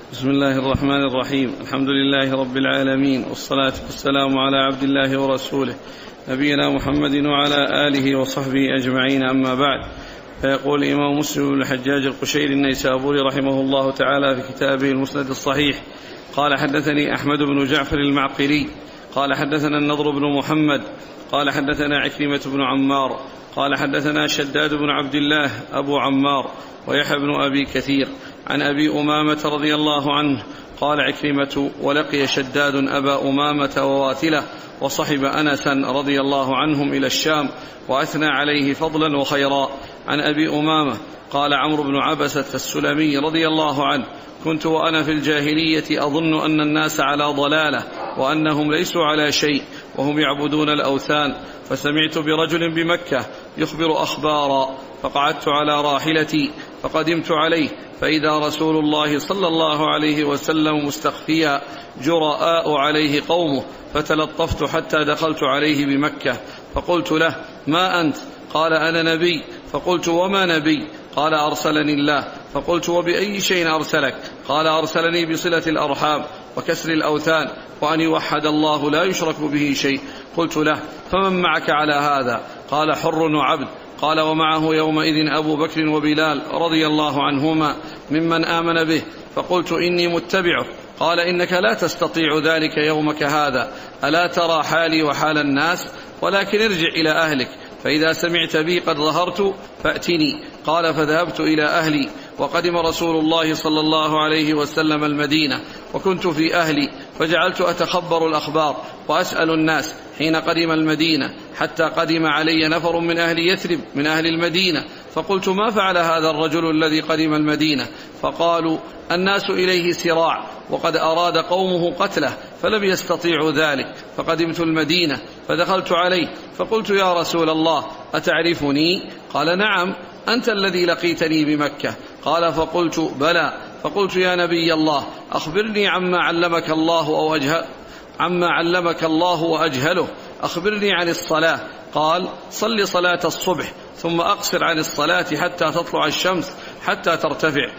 بسم الله الرحمن الرحيم. الحمد لله رب العالمين، والصلاة والسلام على عبد الله ورسوله نبينا محمد وعلى آله وصحبه أجمعين، أما بعد. فيقول الإمام مسلم بن الحجاج القشيري النيسابوري رحمه الله تعالى في كتابه المسند الصحيح قال: حدثني أحمد بن جعفر المعقلي قال: حدثنا النضر بن محمد قال: حدثنا عكرمة بن عمار قال: حدثنا شداد بن عبد الله أبو عمار ويحيى بن أبي كثير عن أبي أمامة رضي الله عنه قال عكرمة: ولقي شداد أبا أمامة وواثلة وصحب أنسا رضي الله عنهم إلى الشام وأثنى عليه فضلا وخيرا. عن أبي أمامة قال عمرو بن عبسة السلمي رضي الله عنه: كنت وأنا في الجاهلية أظن أن الناس على ضلالة وأنهم ليسوا على شيء وهم يعبدون الأوثان، فسمعت برجل بمكة يخبر أخبارا، فقعدت على راحلتي فقدمت عليه فإذا رسول الله صلى الله عليه وسلم مستخفيا جراء عليه قومه، فتلطفت حتى دخلت عليه بمكة فقلت له: ما أنت؟ قال: أنا نبي. فقلت: وما نبي؟ قال: أرسلني الله. فقلت: وبأي شيء أرسلك؟ قال: أرسلني بصلة الأرحام وكسر الأوثان وأن يوحد الله لا يشرك به شيء. قلت له: فمن معك على هذا؟ قال: حر وعبد. قال: ومعه يومئذ أبو بكر وبلال رضي الله عنهما ممن آمن به. فقلت: إني متبعه. قال: إنك لا تستطيع ذلك يومك هذا، ألا ترى حالي وحال الناس؟ ولكن ارجع إلى أهلك، فإذا سمعت بي قد ظهرت فأتني. قال: فذهبت إلى أهلي، وقدم رسول الله صلى الله عليه وسلم المدينة، وكنت في أهلي، فجعلت أتخبر الأخبار وأسأل الناس حين قدم المدينة، حتى قدم علي نفر من أهل يثرب من أهل المدينة، فقلت: ما فعل هذا الرجل الذي قدم المدينة؟ فقالوا: الناس إليه سراع، وقد أراد قومه قتله فلم يستطيعوا ذلك، فقدمت المدينة فدخلت عليه فقلت: يا رسول الله، أتعرفني؟ قال: نعم، أنت الذي لقيتني بمكة. قال: فقلت: بلى. فقلت: يا نبي الله، أخبرني عما علمك الله وأجهله. أخبرني عن الصلاة. قال: صل صلاة الصبح، ثم أقصر عن الصلاة حتى تطلع الشمس حتى ترتفع،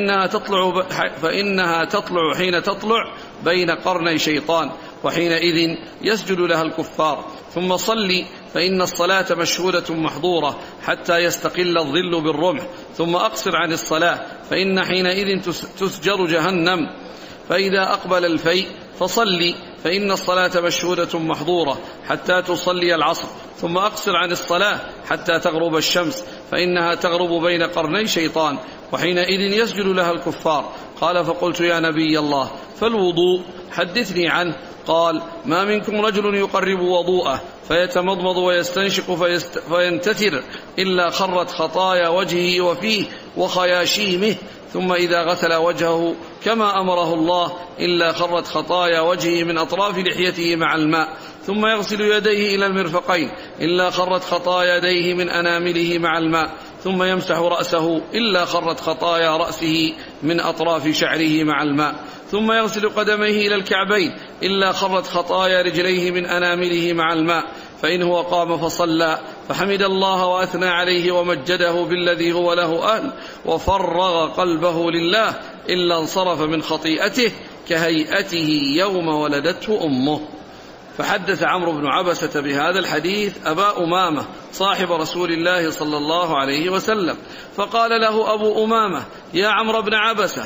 فإنها تطلع حين تطلع بين قرني شيطان، وحينئذ يسجد لها الكفار. ثم صلي، فإن الصلاة مشهودة محظورة حتى يستقل الظل بالرمح. ثم أقصر عن الصلاة، فإن حينئذ تسجر جهنم. فإذا أقبل الفيء فصلي، فإن الصلاة مشهودة محظورة حتى تصلي العصر. ثم أقصر عن الصلاة حتى تغرب الشمس، فإنها تغرب بين قرني شيطان، وحينئذ يسجد لها الكفار. قال: فقلت: يا نبي الله، فالوضوء حدثني عنه. قال: ما منكم رجل يقرب وضوءه فيتمضمض ويستنشق فينتثر إلا خرت خطايا وجهه وفيه وخياشيمه، ثم إذا غسل وجهه كما أمره الله إلا خرت خطايا وجهه من أطراف لحيته مع الماء، ثم يغسل يديه إلى المرفقين إلا خرت خطايا يديه من أنامله مع الماء، ثم يمسح رأسه إلا خرت خطايا رأسه من أطراف شعره مع الماء، ثم يغسل قدميه إلى الكعبين إلا خرت خطايا رجليه من أنامله مع الماء. فإن هو قام فصلى فحمد الله وأثنى عليه ومجده بالذي هو له أهل وفرغ قلبه لله إلا انصرف من خطيئته كهيئته يوم ولدته أمه. فحدث عمرو بن عبسة بهذا الحديث أبا أمامة صاحب رسول الله صلى الله عليه وسلم، فقال له أبو أمامة: يا عمرو بن عبسة،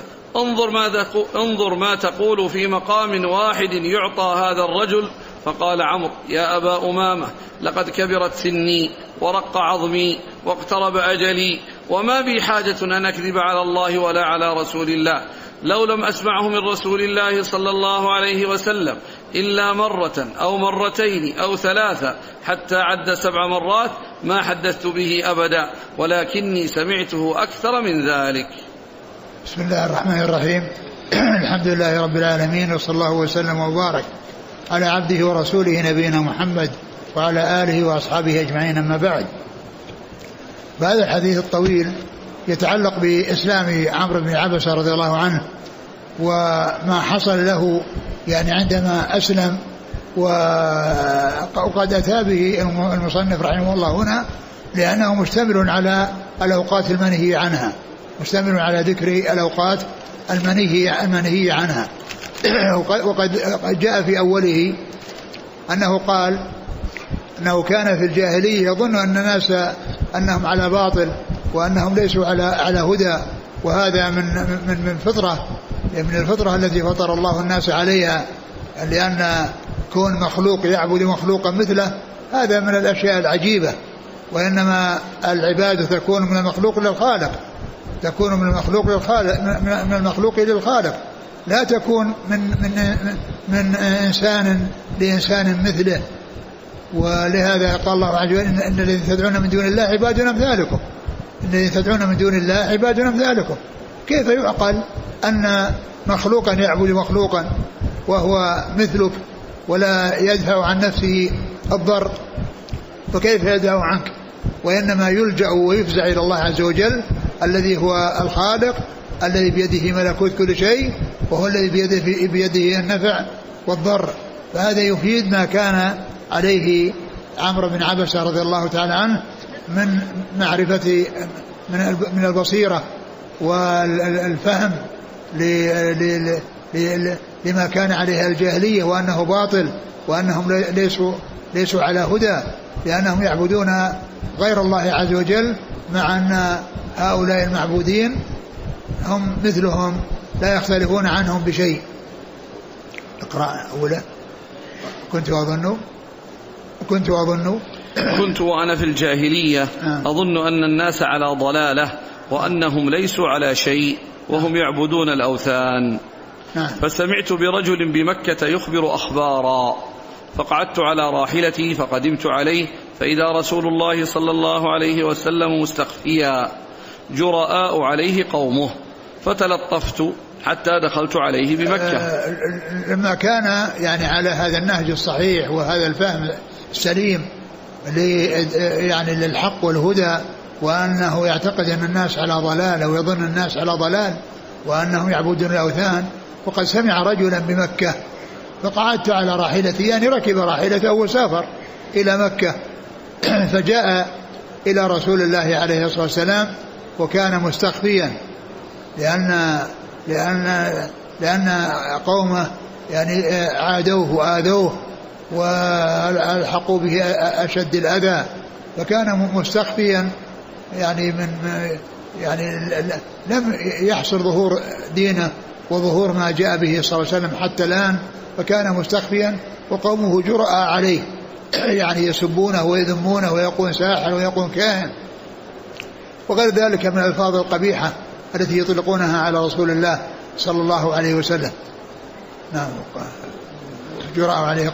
انظر ما تقول في مقام واحد يعطى هذا الرجل. فقال عمرو: يا أبا أمامة، لقد كبرت سني ورق عظمي واقترب أجلي، وما بي حاجة أن أكذب على الله ولا على رسول الله. لو لم أسمعه من رسول الله صلى الله عليه وسلم إلا مرة أو مرتين أو ثلاثة حتى عد 7 مرات ما حدثت به أبدا، ولكني سمعته أكثر من ذلك. بسم الله الرحمن الرحيم. الحمد لله رب العالمين، وصلى الله وسلم وبارك على عبده ورسوله نبينا محمد وعلى آله وأصحابه أجمعين، أما بعد. فهذا الحديث الطويل يتعلق بإسلام عمرو بن عبسة رضي الله عنه، وما حصل له يعني عندما أسلم، وقد أتى به المصنف رحمه الله هنا لأنه مشتمل على الأوقات المنهي عنها، مشتمل على ذكر الأوقات المنهي عنها. وقد جاء في أوله أنه قال أنه كان في الجاهلية يظن أن الناس أنهم على باطل وأنهم ليسوا على هدى، وهذا من الفطرة التي فطر الله الناس عليها، لأن كون مخلوق يعبد مخلوقا مثله هذا من الأشياء العجيبة، وإنما العبادة تكون من المخلوق للخالق، تكون من المخلوق للخالق، لا تكون من إنسان لإنسان مثله. ولهذا قال الله عز وجل إن الذين تدعون من دون الله عباد أمثالكم، الذين تدعون من دون الله عباد أمثالكم. كيف يعقل أن مخلوقا يعبد مخلوقا وهو مثلك ولا يدفع عن نفسه الضر، فكيف يدفع عنك؟ وإنما يلجأ ويفزع إلى الله عز وجل الذي هو الخالق الذي بيده ملكوت كل شيء، وهو الذي بيده النفع والضر. فهذا يفيد ما كان عليه عمرو بن عبسة رضي الله تعالى عنه من معرفة من البصيرة والفهم لما كان عليه الجاهلية، وأنه باطل، وأنهم ليسوا على هدى، لأنهم يعبدون غير الله عز وجل، مع أن هؤلاء المعبودين هم مثلهم لا يختلفون عنهم بشيء. اقرأ أولا. كنت وأنا في الجاهلية أظن أن الناس على ضلالة وأنهم ليسوا على شيء وهم يعبدون الأوثان. فسمعت برجل بمكة يخبر أخبارا، فقعدت على راحلتي فقدمت عليه، فإذا رسول الله صلى الله عليه وسلم مستخفيا جراء عليه قومه، فتلطفت حتى دخلت عليه بمكة. لما كان يعني على هذا النهج الصحيح وهذا الفهم السليم يعني للحق والهدى، وأنه يعتقد أن الناس على ضلال ويظن الناس على ضلال وأنهم يعبدون الأوثان، وقد سمع رجلا بمكة فقعدت على راحلتي، يعني ركب راحلته وسافر إلى مكة، فجاء إلى رسول الله عليه الصلاة والسلام وكان مستخفيا، لأن قومه يعني عادوه وآذوه والحقوا به أشد الأذى، فكان مستخفيا يعني لم يحصل ظهور دينه وظهور ما جاء به صلى الله عليه وسلم حتى الآن، فكان مستخفيا وقومه جرأ عليه، يعني يسبونه ويذمونه ويقول ساحر ويقول كاهن وغير ذلك من الألفاظ القبيحة التي يطلقونها على رسول الله صلى الله عليه وسلم. نعم. جرأ عليه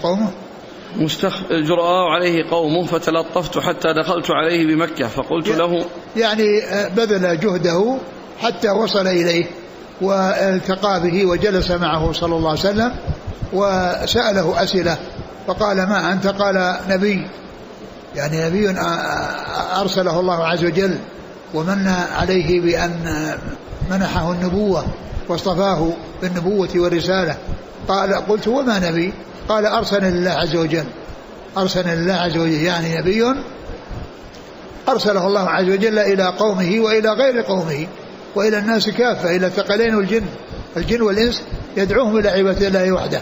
قومه فتلطفت حتى دخلت عليه بمكة، فقلت له يعني بذل جهده حتى وصل إليه والتقى به وجلس معه صلى الله عليه وسلم وسأله أسئلة، فقال ما أنت؟ قال نبي، يعني نبي أرسله الله عز وجل ومن عليه بأن منحه النبوة واصطفاه بالنبوة والرسالة. قلت وما نبي؟ قال أرسل الله عز وجل، يعني نبي أرسله الله عز وجل إلى قومه وإلى غير قومه وإلى الناس كافة، إلى الثقلين والجن والإنس، يدعوهم إلى عبادة الله وحده.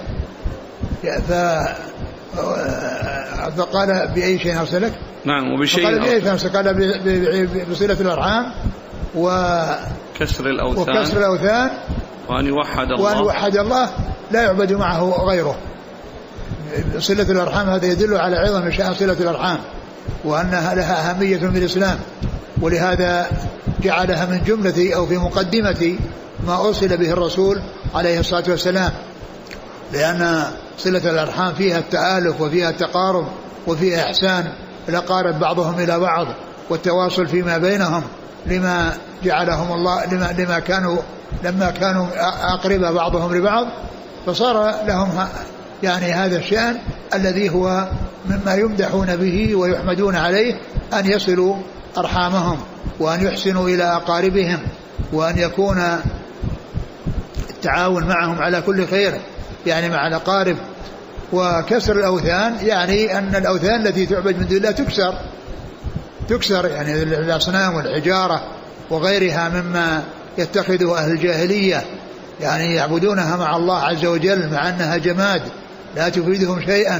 فقال بأي شيء أرسلك؟ نعم. وبشيء قال بصلة الأرحام وكسر الأوثان وأن يوحد الله لا يعبد معه غيره. صلة الأرحام هذا يدل على عظم شأن صلة الأرحام وأنها لها أهمية في الإسلام، ولهذا جعلها من جملة أو في مقدمة ما أرسل به الرسول عليه الصلاة والسلام، لأن صلة الأرحام فيها التآلف وفيها التقارب وفيها إحسان الأقارب بعضهم إلى بعض والتواصل فيما بينهم، لما جعلهم الله لما كانوا أقرب بعضهم لبعض، فصار لهم يعني هذا الشأن الذي هو مما يمدحون به ويحمدون عليه، أن يصلوا أرحامهم وأن يحسنوا إلى أقاربهم وأن يكون التعاون معهم على كل خير، يعني مع الأقارب. وكسر الأوثان يعني أن الأوثان التي تعبد من دون الله تكسر، يعني الأصنام والحجارة وغيرها مما يتخذه أهل الجاهلية يعني يعبدونها مع الله عز وجل مع أنها جماد لا تفيدهم شيئا،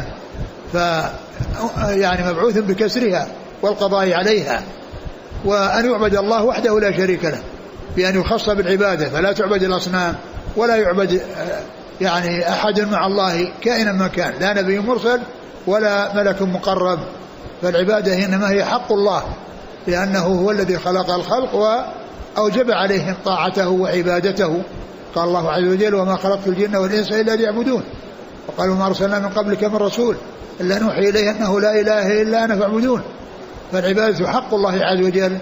يعني مبعوث بكسرها والقضاء عليها، وأن يعبد الله وحده لا شريك له بأن يخص بالعبادة، فلا تعبد الأصنام ولا يعبد يعني أحد مع الله كائنا ما كان، لا نبي مرسل ولا ملك مقرب، فالعبادة إنما هي حق الله لأنه هو الذي خلق الخلق وأوجب عليهم طاعته وعبادته. قال الله عز وجل: وما خلقت الجن والإنس إلا ليعبدون، وقالوا: ما أرسلنا من قبلك من رسول إلا نوحي إليه أنه لا إله إلا أنا فاعبدون. فالعبادة حق الله عز وجل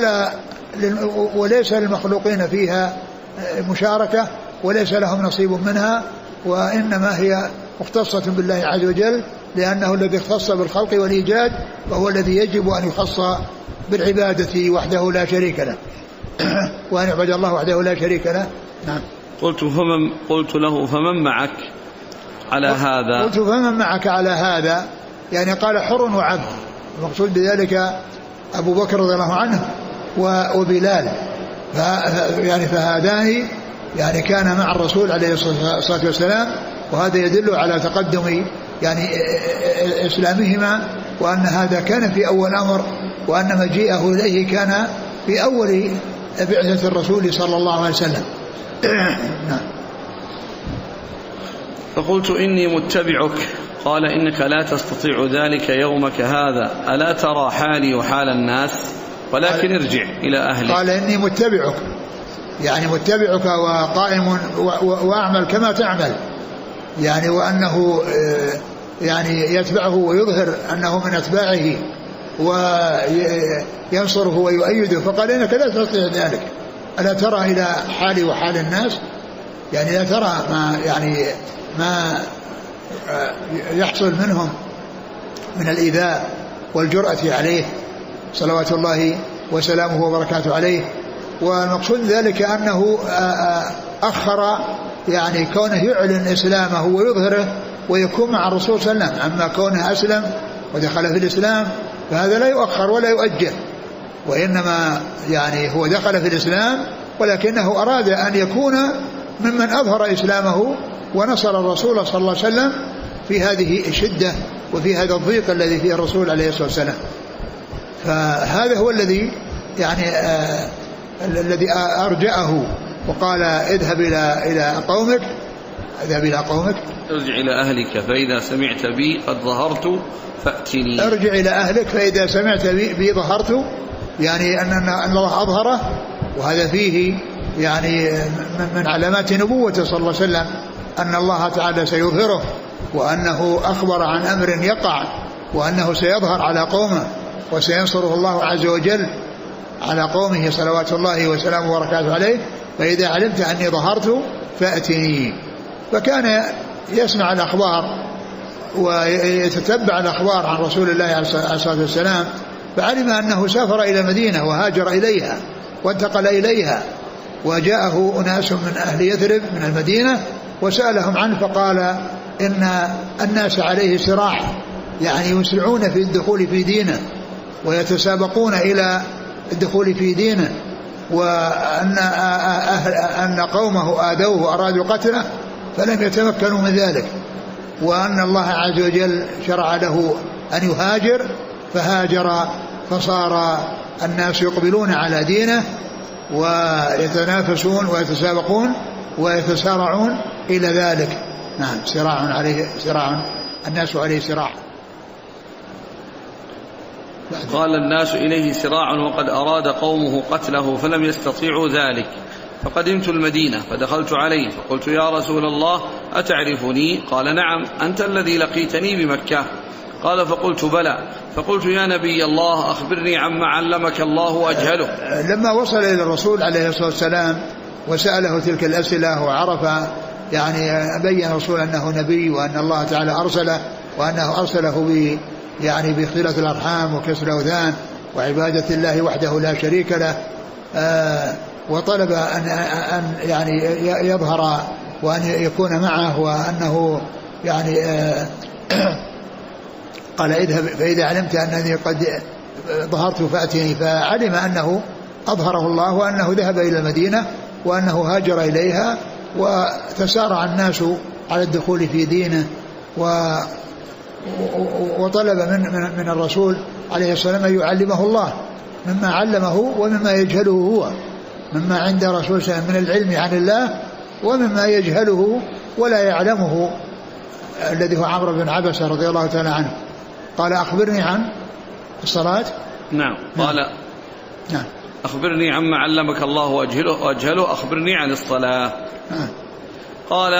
وليس للمخلوقين فيها مشاركة وليس لهم نصيب منها، وإنما هي مختصة بالله عز وجل لأنه الذي اختص بالخلق والإيجاد، وهو الذي يجب أن يخص بالعبادة وحده لا شريك له وأن يعبد الله وحده لا شريك له. نعم. قلت له: فمن معك على هذا؟ قلت: فمن معك على هذا؟ يعني قال: حر وعبد، المقصود بذلك أبو بكر رضي الله عنه وبلال، يعني فهذان يعني كان مع الرسول عليه الصلاة والسلام، وهذا يدل على تقدم يعني إسلامهما، وأن هذا كان في أول أمر، وأن مجيئه إليه كان في أول بعثة الرسول صلى الله عليه وسلم. نعم. فقلت: إني متبعك. قال: إنك لا تستطيع ذلك يومك هذا، ألا ترى حالي وحال الناس؟ ولكن ارجع إلى أهلك. قال: إني متبعك، يعني متبعك وقائم وأعمل كما تعمل، يعني وأنه يعني يتبعه ويظهر أنه من أتباعه وينصره ويؤيده. فقال: إنك لا تستطيع ذلك، ألا ترى إلى حالي وحال الناس؟ يعني لا ترى ما يحصل منهم من الإيذاء والجرأة عليه صلوات الله وسلامه وبركاته عليه. والمقصود ذلك أنه أخر يعني كونه يعلن إسلامه ويظهره ويكون مع الرسول صلى الله عليه وسلم، أما كونه أسلم ودخل في الإسلام فهذا لا يؤخر ولا يؤجل، وإنما يعني هو دخل في الإسلام ولكنه أراد أن يكون ممن أظهر إسلامه ونصر الرسول صلى الله عليه وسلم في هذه الشدة وفي هذا الضيق الذي فيه الرسول عليه الصلاة والسلام. فهذا هو الذي يعني الذي أرجأه وقال: اذهب إلى قومك ارجع إلى أهلك فإذا سمعت بي قد ظهرت فأتني. ارجع إلى أهلك فإذا سمعت بي ظهرت، يعني أن الله أظهره، وهذا فيه يعني من علامات نبوته صلى الله عليه وسلم أن الله تعالى سيظهره، وأنه أخبر عن أمر يقع، وأنه سيظهر على قومه وسينصره الله عز وجل على قومه صلوات الله وسلامه وبركاته عليه. فإذا علمت أني ظهرت فأتني. فكان يسمع الأخبار ويتتبع الأخبار عن رسول الله عليه الصلاة والسلام، فعلم أنه سافر إلى المدينة وهاجر إليها وانتقل إليها، وجاءه أناس من أهل يثرب من المدينة وسألهم عنه، فقال: إن الناس عليه صراع، يعني يسرعون في الدخول في دينه ويتسابقون إلى الدخول في دينه، وأن قومه آذوه وأرادوا قتله فلم يتمكنوا من ذلك، وأن الله عز وجل شرع له أن يهاجر، فهاجر، فصار الناس يقبلون على دينه ويتنافسون ويتسابقون ويتسارعون إلى ذلك. نعم. صراع الناس عليه صراع. قال: الناس إليه صراع وقد أراد قومه قتله فلم يستطيعوا ذلك، فقدمت المدينة فدخلت عليه فقلت: يا رسول الله أتعرفني؟ قال: نعم، أنت الذي لقيتني بمكة. قال: فقلت: بلى. فقلت: يا نبي الله أخبرني عما علمك الله وأجهله. لما وصل إلى الرسول عليه الصلاة والسلام وسأله تلك الأسئلة وعرف يعني بين الرسول أنه نبي وأن الله تعالى أرسله، وأنه أرسله يعني بصلة الأرحام وكسر الأوثان وعبادة الله وحده لا شريك له، وطلب أن يعني يظهر وأن يكون معه، وأنه يعني قال: اذهب فإذا علمت أنني قد ظهرت فأتني. فعلم أنه أظهره الله وأنه ذهب إلى المدينة وأنه هاجر إليها وتسارع الناس على الدخول في دينه وطلب من الرسول عليه السلام أن يعلمه الله مما علمه ومما يجهله هو، مما عند رسول الله من العلم عن الله ومما يجهله ولا يعلمه، الذي هو عمرو بن عبسة رضي الله تعالى عنه. قال أخبرني عن الصلاة. نعم قال نعم أخبرني عما علمك الله وأجهله أخبرني عن الصلاة. قال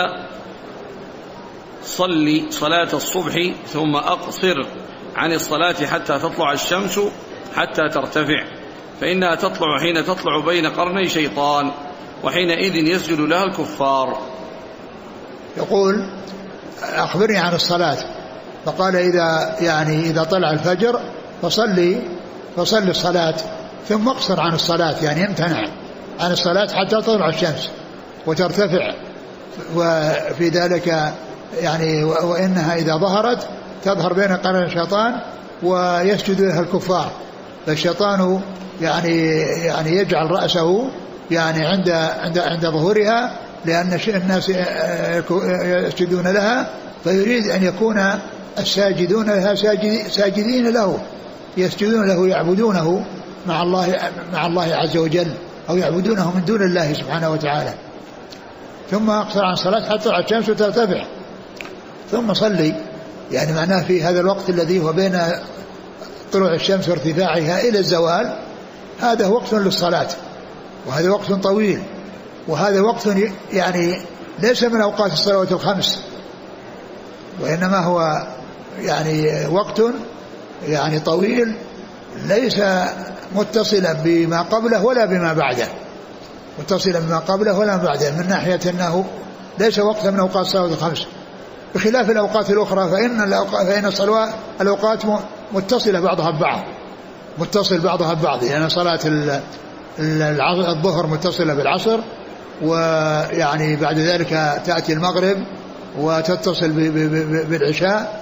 صلي صلاة الصبح ثم أقصر عن الصلاة حتى تطلع الشمس حتى ترتفع، فإنها تطلع حين تطلع بين قرني شيطان، وحينئذ يسجد لها الكفار. يقول أخبرني عن الصلاة، فقال إذا طلع الفجر فصلي الصلاة ثم اقصر عن الصلاة، يعني امتنع عن الصلاة حتى تطلع الشمس وترتفع، وفي ذلك يعني وإنها إذا ظهرت تظهر بين قرن الشيطان ويسجد لها الكفار، فالشيطان يعني يجعل رأسه يعني عند ظهورها، لأن الناس يسجدون لها، فيريد أن يكون الساجدون لها ساجدين له، يسجدون له يعبدونه مع الله عز وجل، أو يعبدونه من دون الله سبحانه وتعالى. ثم أقصر عن الصلاة حتى تطلع الشمس ترتفع ثم صلي، يعني معناه في هذا الوقت الذي هو بين طلوع الشمس وارتفاعها إلى الزوال، هذا وقت للصلاة، وهذا وقت طويل، وهذا وقت يعني ليس من أوقات الصلوات الخمس، وإنما هو يعني وقت يعني طويل ليس متصلا بما قبله ولا بما بعده، من ناحية أنه ليس وقت من أوقات الصلوات الخمس، بخلاف الأوقات الأخرى فإن الأوقات متصلة بعضها ببعض، يعني صلاة الظهر متصلة بالعصر، ويعني بعد ذلك تأتي المغرب وتتصل بالعشاء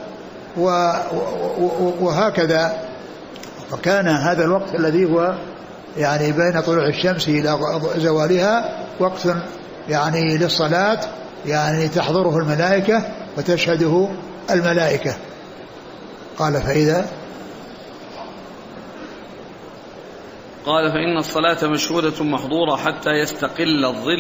وهكذا. فكان هذا الوقت الذي هو يعني بين طلوع الشمس إلى زوالها وقت يعني للصلاة، يعني تحضره الملائكة وتشهده الملائكة. قال فإن الصلاة مشهودة محظورة حتى يستقل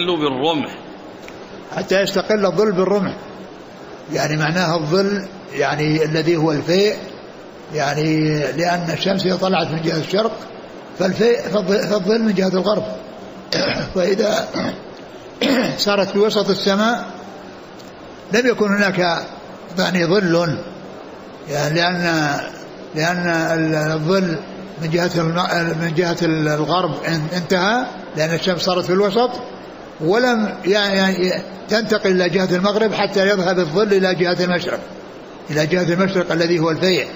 الظل بالرمح، يعني معناها الظل يعني الذي هو الفيء، يعني لأن الشمس إذا طلعت من جهة الشرق فالظل من جهة الغرب، فإذا صارت في وسط السماء لم يكن هناك يعني ظل، يعني لأن الظل من جهة الغرب انتهى، لأن الشمس صارت في الوسط، ولم يعني تنتقل إلى جهة المغرب حتى يذهب الظل إلى جهة المشرق الذي هو الفيء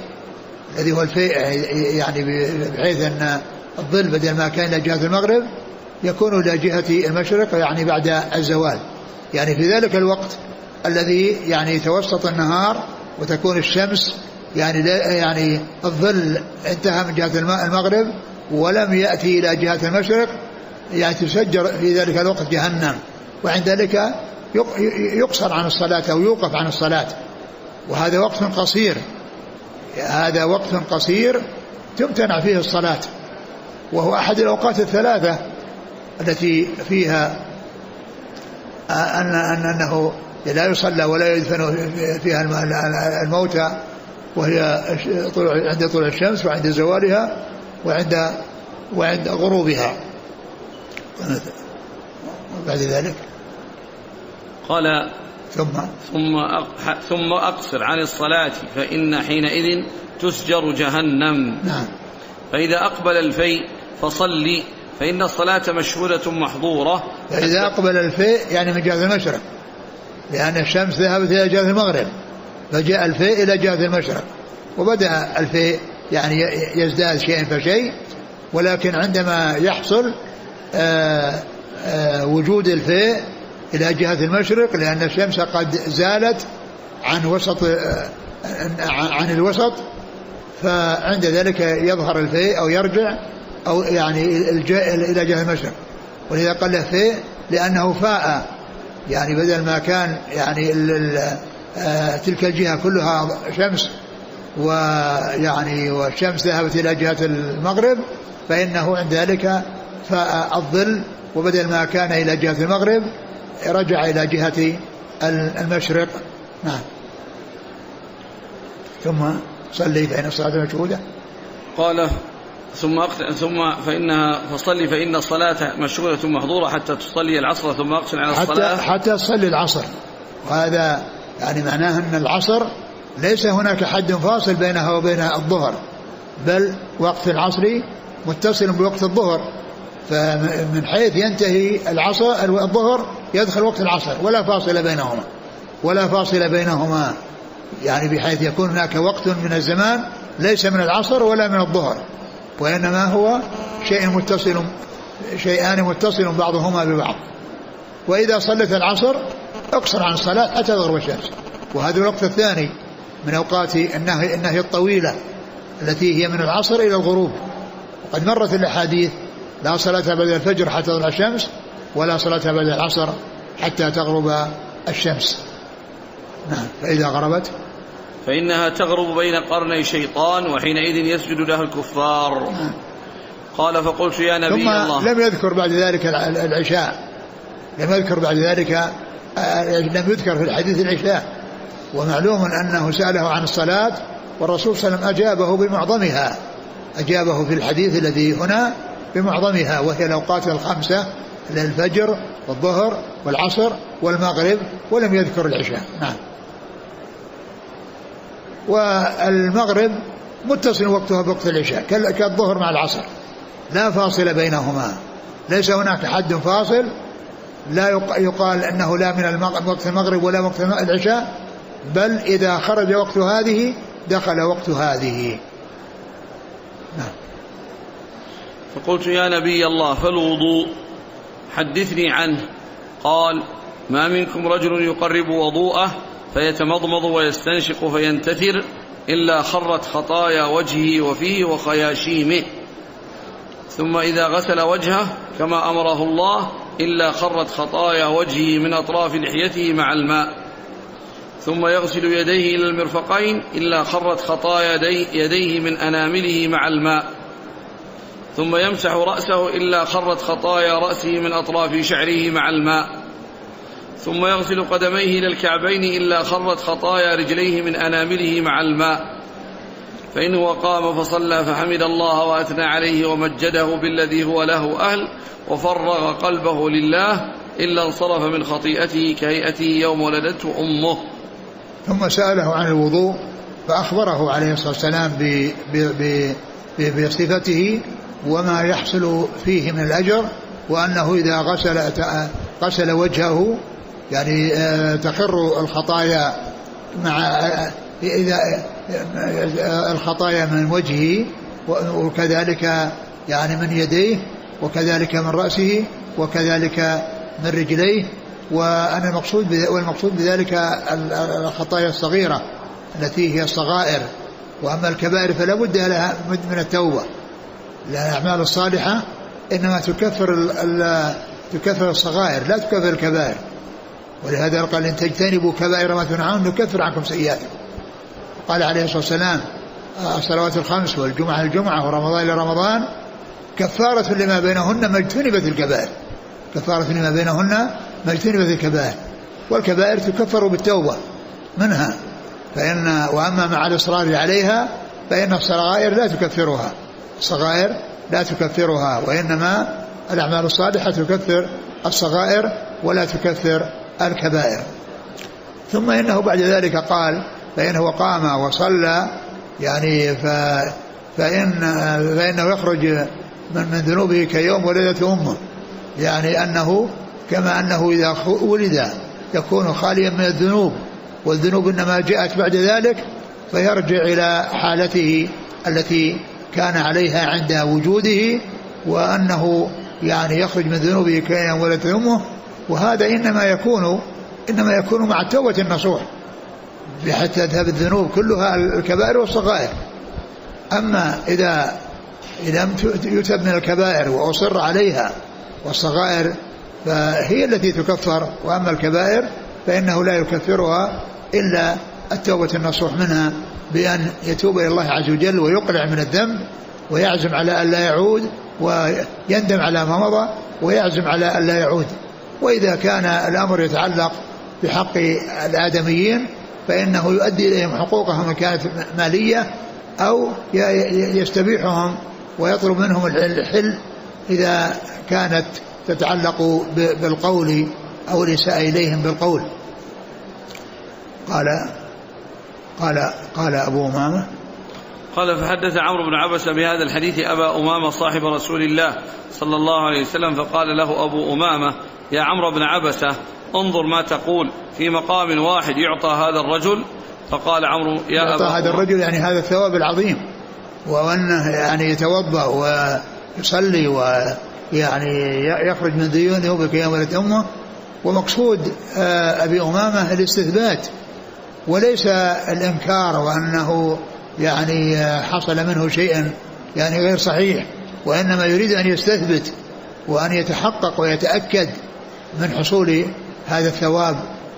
يعني بحيث أن الظل بدل ما كان إلى جهة المغرب يكون إلى جهة المشرق يعني بعد الزوال، يعني في ذلك الوقت الذي يعني يتوسط النهار وتكون الشمس يعني الظل انتهى من جهة المغرب ولم يأتي إلى جهة المشرق، يعني تسجر في ذلك الوقت جهنم، وعند ذلك يقصر عن الصلاة أو يوقف عن الصلاة، وهذا وقت قصير تمتنع فيه الصلاة، وهو أحد الأوقات الثلاثة التي فيها أنه لا يصلى ولا يدفن فيها الموتى، وهي عند طلوع الشمس وعند زوالها وعند غروبها. بعد ذلك قال ثم أقصر عن الصلاة فإن حينئذ تسجر جهنم. نعم. فإذا أقبل الفيء فصلي فإن الصلاة مشهودة محظورة. فإذا أقبل الفيء يعني من جهة المشرق، لأن الشمس ذهبت إلى جهة المغرب فجاء الفيء إلى جهة المشرق، وبدأ الفيء يعني يزداد شيئا فشيء، ولكن عندما يحصل وجود الفيء إلى جهة المشرق لأن الشمس قد زالت عن الوسط، فعند ذلك يظهر الفيء أو يرجع أو يعني إلى جهة المشرق، ولذا قال له فيء لأنه فاء يعني بدل ما كان يعني تلك الجهة كلها شمس ويعني والشمس ذهبت إلى جهة المغرب، فإنه عند ذلك فالظل وبدل ما كان إلى جهة المغرب رجع إلى جهة المشرق. نعم. ثم صلي فإن الصلاة مشهودة. قال ثم فصلي فإن الصلاة مشهودة محظورة حتى تصلي العصر ثم أقسم على الصلاة حتى تصلي العصر. وهذا يعني معناه أن العصر ليس هناك حد فاصل بينها وبين الظهر، بل وقت العصر متصل بوقت الظهر، فمن حيث ينتهي الظهر يدخل وقت العصر ولا فاصل بينهما يعني بحيث يكون هناك وقت من الزمان ليس من العصر ولا من الظهر، وإنما هو شيئان متصل بعضهما ببعض. وإذا صلت العصر اقصر عن الصلاة حتى تغرب الشمس، وهذا الوقت الثاني من أوقات النهي الطويلة التي هي من العصر إلى الغروب. وقد مرت الأحاديث لا صلاة بعد الفجر حتى تطلع الشمس ولا صلاة بعد العصر حتى تغرب الشمس. نعم. فإذا غربت فإنها تغرب بين قرني شيطان وحينئذ يسجد لها الكفار. قال فقلت يا نبي الله. ثم لم يذكر بعد ذلك العشاء، لم يذكر في الحديث العشاء، ومعلوم أنه سأله عن الصلاة والرسول صلى الله عليه وسلم أجابه بمعظمها، أجابه في الحديث الذي هنا بمعظمها، وهي الأوقات الخمسة الفجر والظهر والعصر والمغرب، ولم يذكر العشاء. نعم. والمغرب متصل وقتها بوقت العشاء كالظهر مع العصر، لا فاصل بينهما، ليس هناك حد فاصل، لا يقال أنه لا من وقت المغرب ولا وقت العشاء، بل إذا خرج وقت هذه دخل وقت هذه. نعم. فقلت يا نبي الله فالوضوء حدثني عنه. قال ما منكم رجل يقرب وضوءه فيتمضمض ويستنشق فينتثر إلا خرت خطايا وجهه وفيه وخياشيمه، ثم إذا غسل وجهه كما أمره الله إلا خرت خطايا وجهه من أطراف لحيته مع الماء، ثم يغسل يديه إلى المرفقين إلا خرت خطايا يديه من أنامله مع الماء، ثم يمسح رأسه إلا خرت خطايا رأسه من أطراف شعره مع الماء، ثم يغسل قدميه إلى الكعبين إلا خرت خطايا رجليه من أنامله مع الماء، فإنه قام فصلى فحمد الله وأثنى عليه ومجده بالذي هو له أهل وفرغ قلبه لله إلا انصرف من خطيئته كهيئته يوم ولدته أمه. ثم سأله عن الوضوء فأخبره عليه الصلاة والسلام بصفته وما يحصل فيه من الأجر، وأنه إذا غسل وجهه يعني تخر الخطايا إذا الخطايا من وجهه، وكذلك يعني من يديه، وكذلك من رأسه، وكذلك من رجليه، والمقصود بذلك الخطايا الصغيرة التي هي الصغائر، وأما الكبائر فلا بد لها من التوبة، لأن الأعمال الصالحة إنما تكفر الصغائر لا تكفر الكبائر، ولهذا قال إن تجتنبوا كبائر ما تنهون نكفر عنكم سيئاتكم. قال عليه الصلاة والسلام الصلوات الخمس والجمعة الجمعة ورمضان إلى رمضان كفارة لما بينهن ما اجتنبت الكبائر، كفارة لما بينهن ما اجتنبت الكبائر، والكبائر تكفر بالتوبة منها، وأما مع الإصرار عليها فإن الصغائر لا تكفرها، وإنما الأعمال الصالحة تكفر الصغائر ولا تكفر الكبائر. ثم إنه بعد ذلك قال فإنه قام وصلى يعني فإنه يخرج من ذنوبه كيوم ولدته أمه، يعني أنه كما أنه إذا ولد يكون خاليا من الذنوب، والذنوب إنما جاءت بعد ذلك، فيرجع إلى حالته التي كان عليها عند وجوده، وأنه يعني يخرج من ذنوبه كيوم ولدته أمه. وهذا إنما يكون مع التوبة النصوح، بحتى تذهب الذنوب كلها الكبائر والصغائر. أما إذا لم يتب من الكبائر وأصر عليها والصغائر فهي التي تكفر، وأما الكبائر فإنه لا يكفرها إلا التوبة النصوح منها، بأن يتوب إلى الله عز وجل ويقلع من الذنب ويعزم على أن لا يعود، ويندم على ما مضى ويعزم على أن لا يعود. وإذا كان الأمر يتعلق بحق الآدميين فإنه يؤدي إليهم حقوقهم إن كانت مالية، أو يستبيحهم ويطلب منهم الحل إذا كانت تتعلق بالقول أو الإساءة إليهم بالقول. قال أبو أمامة قال فحدث عمرو بن عبسة بهذا الحديث أبا أمامة صاحب رسول الله صلى الله عليه وسلم، فقال له أبو أمامة يا عمرو بن عبسة انظر ما تقول في مقام واحد يعطى هذا الرجل. فقال عمرو يا أبا أمامة هذا الرجل يعني هذا الثواب العظيم، وأنه يعني يتوضأ ويصلي ويعني يخرج من ديونه بكيامة أمه. ومقصود أبي أمامة الاستثبات وليس الإنكار، وأنه يعني حصل منه شيء يعني غير صحيح، وإنما يريد أن يستثبت وأن يتحقق ويتأكد من حصول هذا الثواب،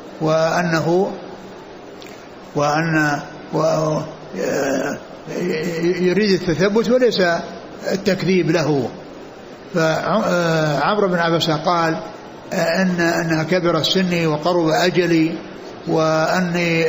يريد التثبت وليس التكذيب له. فعمرو بن عبسة قال أنها كبر السن وقرب أجلي، وأني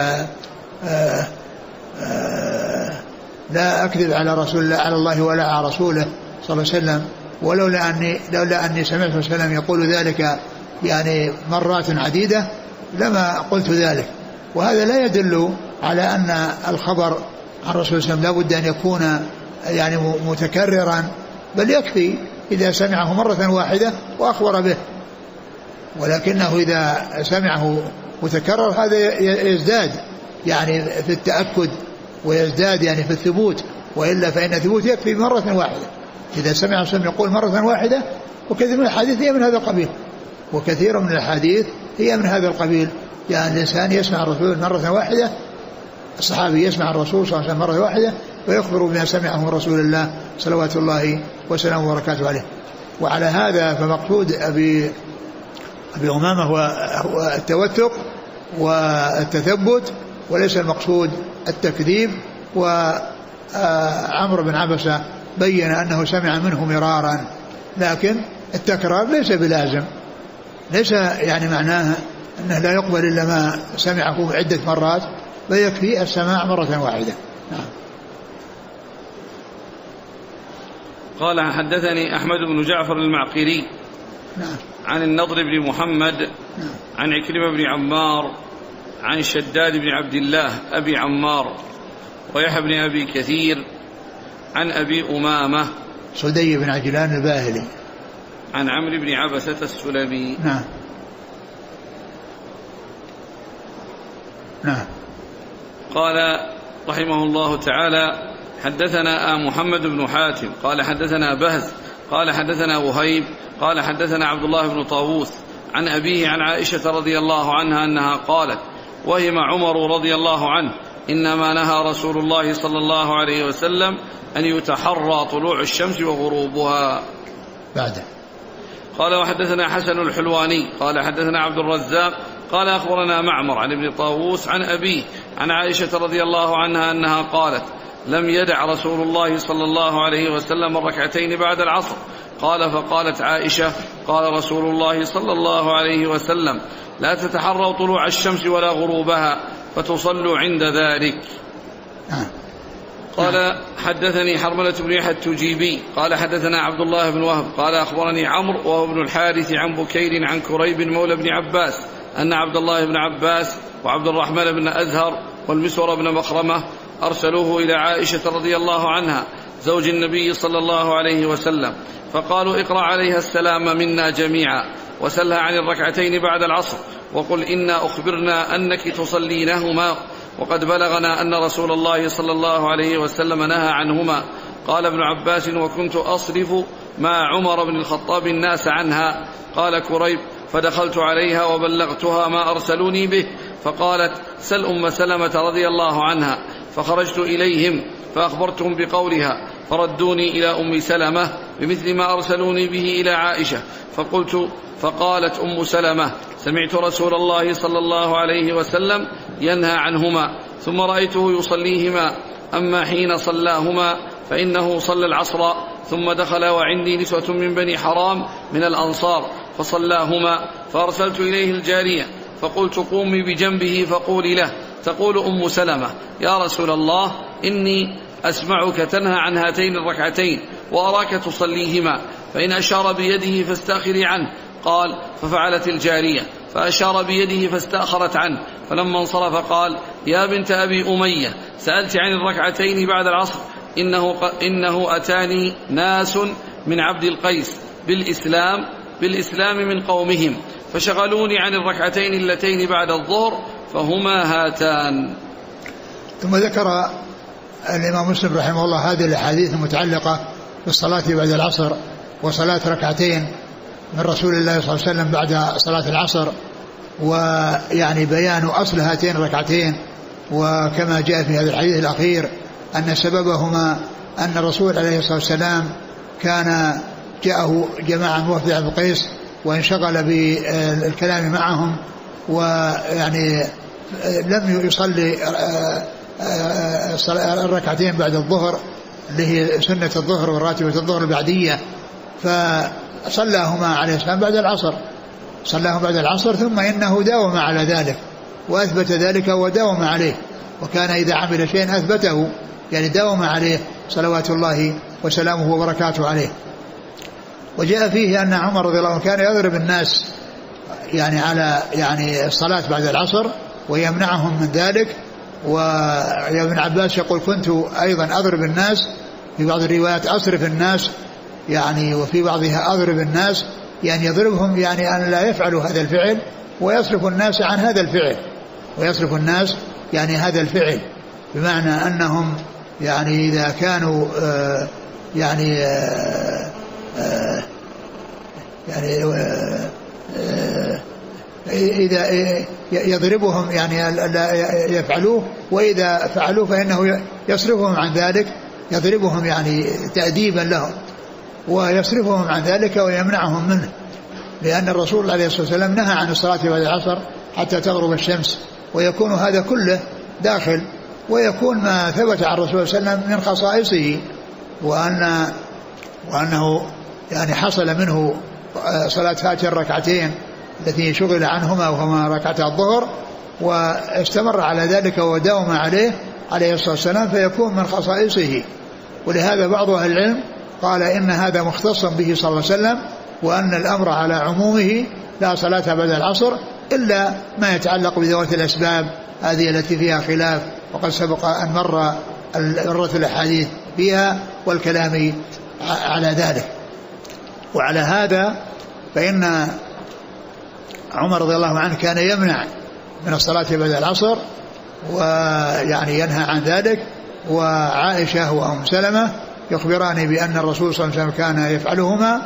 لا أكذب على رسول الله على الله ولا على رسوله صلى الله عليه وسلم، لولا أني سمعت صلى الله عليه وسلم يقول ذلك يعني مرات عديدة لما قلت ذلك. وهذا لا يدل على أن الخبر عن رسول الله صلى الله عليه وسلم لا بد أن يكون يعني متكررا، بل يكفي إذا سمعه مرة واحدة وأخبر به. ولكنه إذا سمعه متكرر هذا يزداد يعني في التأكد ويزداد يعني في الثبوت، وإلا فإن الثبوت يكفي مرة واحدة. إذا سمع وسلم يقول مرة واحدة، وكثير من الحديث هي من هذا القبيل، وكثير من الحديث هي من هذا القبيل. يعني الإنسان يسمع الرسول مرة واحدة، الصحابي يسمع الرسول صلى الله عليه وسلم مرة واحدة ويخبر بما سمعه من رسول الله صلوات الله وسلامه وبركاته عليه. وعلى هذا فمقصود أبي أمامة هو التوثق والتثبت، وليس المقصود التكذيب. وعمرو بن عبسة بين أنه سمع منه مرارا، لكن التكرار ليس بلازم، ليس يعني معناه أنه لا يقبل إلا ما سمعه عدة مرات، بل يكفي السماع مرة واحدة. نعم. قال حدثني أحمد بن جعفر المعقري نعم. عن النضر بن محمد نعم. عن عكرمة بن عمار عن شداد بن عبد الله أبي عمار ويحيى بن أبي كثير عن أبي أمامة صدي بن عجلان الباهلي عن عمرو بن عبسة السلمي. نعم. نعم. قال رحمه الله تعالى حدثنا محمد بن حاتم قال حدثنا بهز قال حدثنا وهيب قال حدثنا عبد الله بن طاووس عن أبيه عن عائشة رضي الله عنها أنها قالت وهم عمر رضي الله عنه إنما نهى رسول الله صلى الله عليه وسلم أن يتحرى طلوع الشمس وغروبها. بعده قال وحدثنا حسن الحلواني قال حدثنا عبد الرزاق قال أخبرنا معمر عن ابن طاووس عن أبيه عن عائشة رضي الله عنها أنها قالت لم يدع رسول الله صلى الله عليه وسلم الركعتين بعد العصر. قال فقالت عائشة قال رسول الله صلى الله عليه وسلم لا تتحروا طلوع الشمس ولا غروبها فتصلوا عند ذلك. قال حدثني حرملة بن يحيى التجيبي قال حدثنا عبد الله بن وهب قال أخبرني عمرو وهو ابن الحارث عن بكير عن كريب مولى بن عباس أن عبد الله بن عباس وعبد الرحمن بن أزهر والمسور بن مخرمة أرسلوه إلى عائشة رضي الله عنها زوج النبي صلى الله عليه وسلم فقالوا اقرأ عليها السلام منا جميعا وسلها عن الركعتين بعد العصر وقل إنا أخبرنا أنك تصلينهما وقد بلغنا أن رسول الله صلى الله عليه وسلم نهى عنهما. قال ابن عباس وكنت أصرف مع عمر بن الخطاب الناس عنها. قال كريب فدخلت عليها وبلغتها ما أرسلوني به فقالت سل أم سلمة رضي الله عنها فخرجت إليهم فأخبرتهم بقولها فردوني إلى أم سلمة بمثل ما أرسلوني به إلى عائشة. فقالت أم سلمة: سمعت رسول الله صلى الله عليه وسلم ينهى عنهما، ثم رأيته يصليهما، أما حين صلاهما فإنه صلى العصر ثم دخل وعندي نسوة من بني حرام من الأنصار فصلاهما، فأرسلت إليه الجارية فقلت: قومي بجنبه فقولي له تقول أم سلمة: يا رسول الله إني أسمعك تنهى عن هاتين الركعتين وأراك تصليهما، فإن أشار بيده فاستأخري عنه. قال: ففعلت الجارية فأشار بيده فاستأخرت عنه، فلما انصرف قال: يا بنت أبي أمية، سألت عن الركعتين بعد العصر، إنه أتاني ناس من عبد القيس بالإسلام من قومهم، فشغلوني عن الركعتين اللتين بعد الظهر، فهما هاتان. ثم ذكر الإمام مسلم رحمه الله هذه الأحاديث المتعلقة بالصلاة بعد العصر وصلاة ركعتين من رسول الله صلى الله عليه وسلم بعد صلاة العصر، ويعني بيان أصل هاتين الركعتين. وكما جاء في هذا الحديث الأخير أن سببهما أن الرسول عليه الصلاة والسلام كان جاءه جماعة من وفد عبد القيس وانشغل بالكلام معهم، ويعني لم يصلي الركعتين بعد الظهر اللي هي سنة الظهر وراتبة الظهر البعدية، فصلاهما عليه السلام بعد العصر، صلاهم بعد العصر، ثم إنه داوم على ذلك وأثبت ذلك وداوم عليه، وكان إذا عمل شيئا أثبته، يعني داوم عليه صلوات الله وسلامه وبركاته عليه. وجاء فيه أن عمر رضي الله عنه كان يضرب الناس يعني على يعني الصلاة بعد العصر ويمنعهم من ذلك. ويا ابن عباس يقول: كنت أيضا أضرب الناس، في بعض الروايات أصرف الناس يعني، وفي بعضها أضرب الناس، يعني يضربهم يعني أن لا يفعلوا هذا الفعل، ويصرف الناس عن هذا الفعل، ويصرف الناس يعني هذا الفعل، بمعنى أنهم يعني إذا كانوا يعني إذا يضربهم يعني لا يفعلوه، وإذا فعلوه فإنه يصرفهم عن ذلك، يضربهم يعني تأديبا لهم، ويصرفهم عن ذلك ويمنعهم منه، لأن الرسول عليه الصلاة والسلام نهى عن الصلاة بعد العصر حتى تغرب الشمس، ويكون هذا كله داخل، ويكون ما ثبت عن الرسول صلى الله عليه وسلم من خصائصه، وأنه يعني حصل منه صلاة هاتين الركعتين التي شغل عنهما وهما ركعتا الظهر، واستمر على ذلك وداوم عليه الصلاة والسلام، فيكون من خصائصه. ولهذا بعض أهل العلم قال إن هذا مختص به صلى الله عليه وسلم، وأن الأمر على عمومه لا صلاة بعد العصر إلا ما يتعلق بذوات الأسباب هذه التي فيها خلاف، وقد سبق أن مرت الأحاديث فيها والكلام على ذلك. وعلى هذا فإن عمر رضي الله عنه كان يمنع من الصلاة بعد العصر، ويعني ينهى عن ذلك. وعائشة وأم سلمة يخبراني بأن الرسول صلى الله عليه وسلم كان يفعلهما،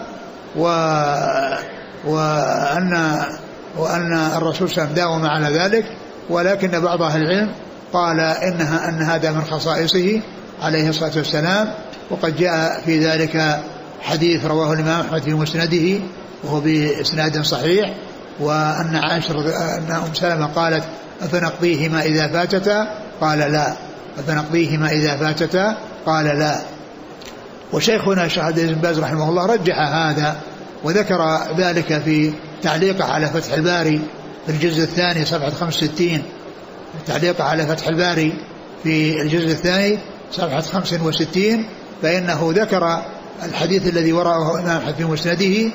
وأن الرسول صلى الله عليه وسلم داوم على ذلك، ولكن بعض أهل العلم قال أن هذا من خصائصه عليه الصلاة والسلام. وقد جاء في ذلك حديث رواه الإمام أحمد في مسنده وهو بإسناد صحيح، وأن عائشة أن أم سلمة قالت: أفنقضيهما إذا فاتتا؟ قال لا. أفنقضيهما إذا فاتتا؟ قال لا. وشيخنا الشيخ عبد العزيز بن باز رحمه الله رجح هذا، وذكر ذلك في تعليقه على فتح الباري في الجزء الثاني صفحة 65، تعليقه على فتح الباري في الجزء الثاني صفحة 65، فإنه ذكر الحديث الذي وراه الإمام أحمد في مسنده،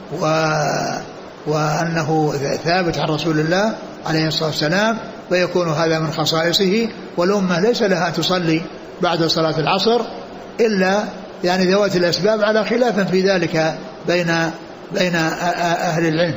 وأنه ثابت عن رسول الله عليه الصلاة والسلام، فيكون هذا من خصائصه. والأمة ليس لها تصلي بعد صلاة العصر إلا يعني ذوات الأسباب، على خلاف في ذلك بين أهل العلم.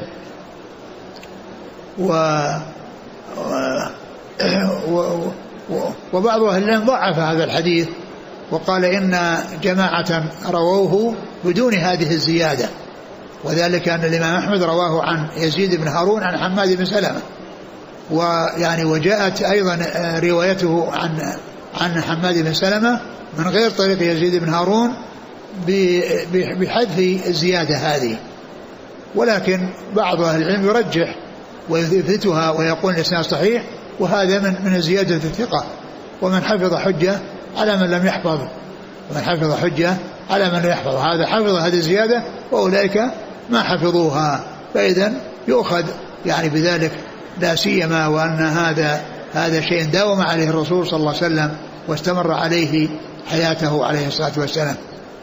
وبعض أهل العلم ضعف هذا الحديث وقال إن جماعة رووه بدون هذه الزيادة، وذلك أن الإمام أحمد رواه عن يزيد بن هارون عن حماد بن سلمة، ويعني وجاءت أيضا روايته عن حماد بن سلمة من غير طريق يزيد بن هارون بحذف الزيادة هذه، ولكن بعض أهل العلم يرجح ويثبتها ويقول الإسناد صحيح، وهذا من زيادة الثقة، ومن حفظ حجة على من لم يحفظ، ومن حفظ حجة على من لم يحفظ. هذا حفظ هذه الزيادة وأولئك ما حفظوها، فإذا يؤخذ يعني بذلك، لا سيما وأن هذا شيء داوم عليه الرسول صلى الله عليه وسلم واستمر عليه حياته عليه الصلاة والسلام.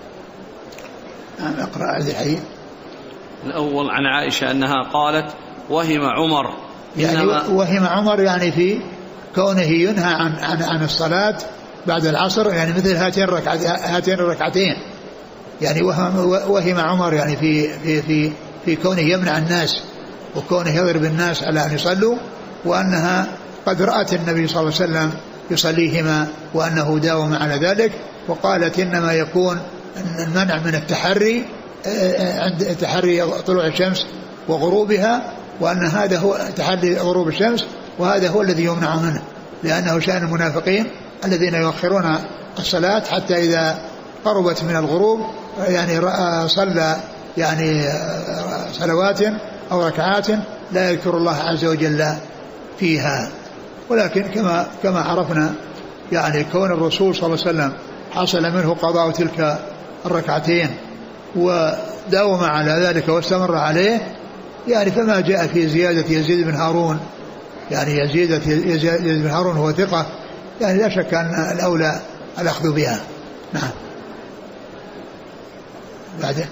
اقرأ هذا الحديث. الأول عن عائشة أنها قالت وهم عمر، يعني وهم عمر يعني في كونه ينهى عن الصلاة بعد العصر، يعني مثل هاتين الركعتين، يعني وهم عمر يعني في كونه يمنع الناس وكونه يضرب الناس على أن يصلوا، وأنها قد رأت النبي صلى الله عليه وسلم يصليهما وأنه داوم على ذلك، وقالت إنما يكون المنع من التحري عند تحري طلوع الشمس وغروبها، وأن هذا هو تحري غروب الشمس، وهذا هو الذي يمنع منه، لأنه شأن المنافقين الذين يؤخرون الصلاة حتى إذا قربت من الغروب يعني صلى يعني صلوات أو ركعات لا يذكر الله عز وجل فيها. ولكن كما عرفنا يعني كون الرسول صلى الله عليه وسلم حصل منه قضاء تلك الركعتين وداوم على ذلك واستمر عليه، يعني فما جاء في زيادة يزيد بن هارون، يعني يزيد بن هارون هو ثقة، يعني لا شك أن الأولى الأخذ بها. نعم. بعده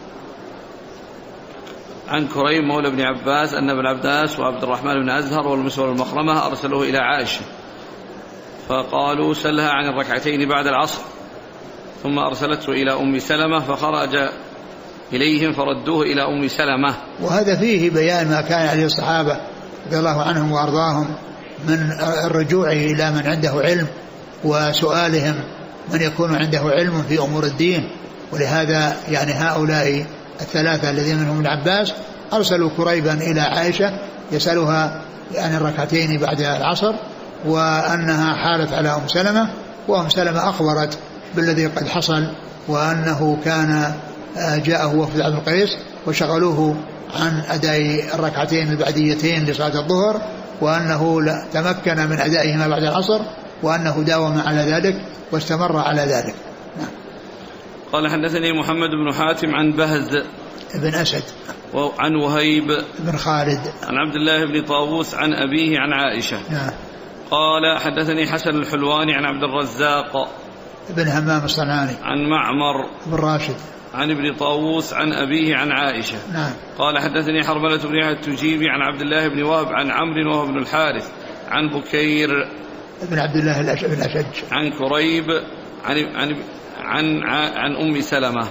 عن كريم مولى بن عباس أن ابن عباس وعبد الرحمن بن أزهر والمسور المخرمة أرسلوه إلى عائشة فقالوا سلها عن الركعتين بعد العصر، ثم أرسلته إلى أم سلمة فخرج إليهم فردوه إلى أم سلمة. وهذا فيه بيان ما كان عليه الصحابة رضي الله عنهم وأرضاهم من الرجوع إلى من عنده علم وسؤالهم من يكون عنده علم في أمور الدين. ولهذا يعني هؤلاء الثلاثة الذين منهم ابن عباس أرسلوا كريبا إلى عائشة يسألها عن الركعتين بعد العصر، وأنها حالت على أم سلمة، وأم سلمة أخبرت بالذي قد حصل، وأنه كان جاءه وفد عبد القيس وشغلوه عن أداء الركعتين البعديتين لصلاة الظهر، وأنه تمكن من أدائهما بعد العصر، وأنه داوم على ذلك واستمر على ذلك. قال حدثني محمد بن حاتم عن بهز بن أسد وعن وهيب بن خالد عن عبد الله بن طاووس عن أبيه عن عائشة. قال حدثني حسن الحلواني عن عبد الرزاق بن همام الصنعاني عن معمر بن راشد عن ابن طاووس عن أبيه عن عائشة. قال حدثني حرملة بن يحيى التجيبي عن عبد الله بن وهب عن عمرو وهو بن الحارث عن بكير بن عبد الله الأشج عن كريب عن أم سلمة.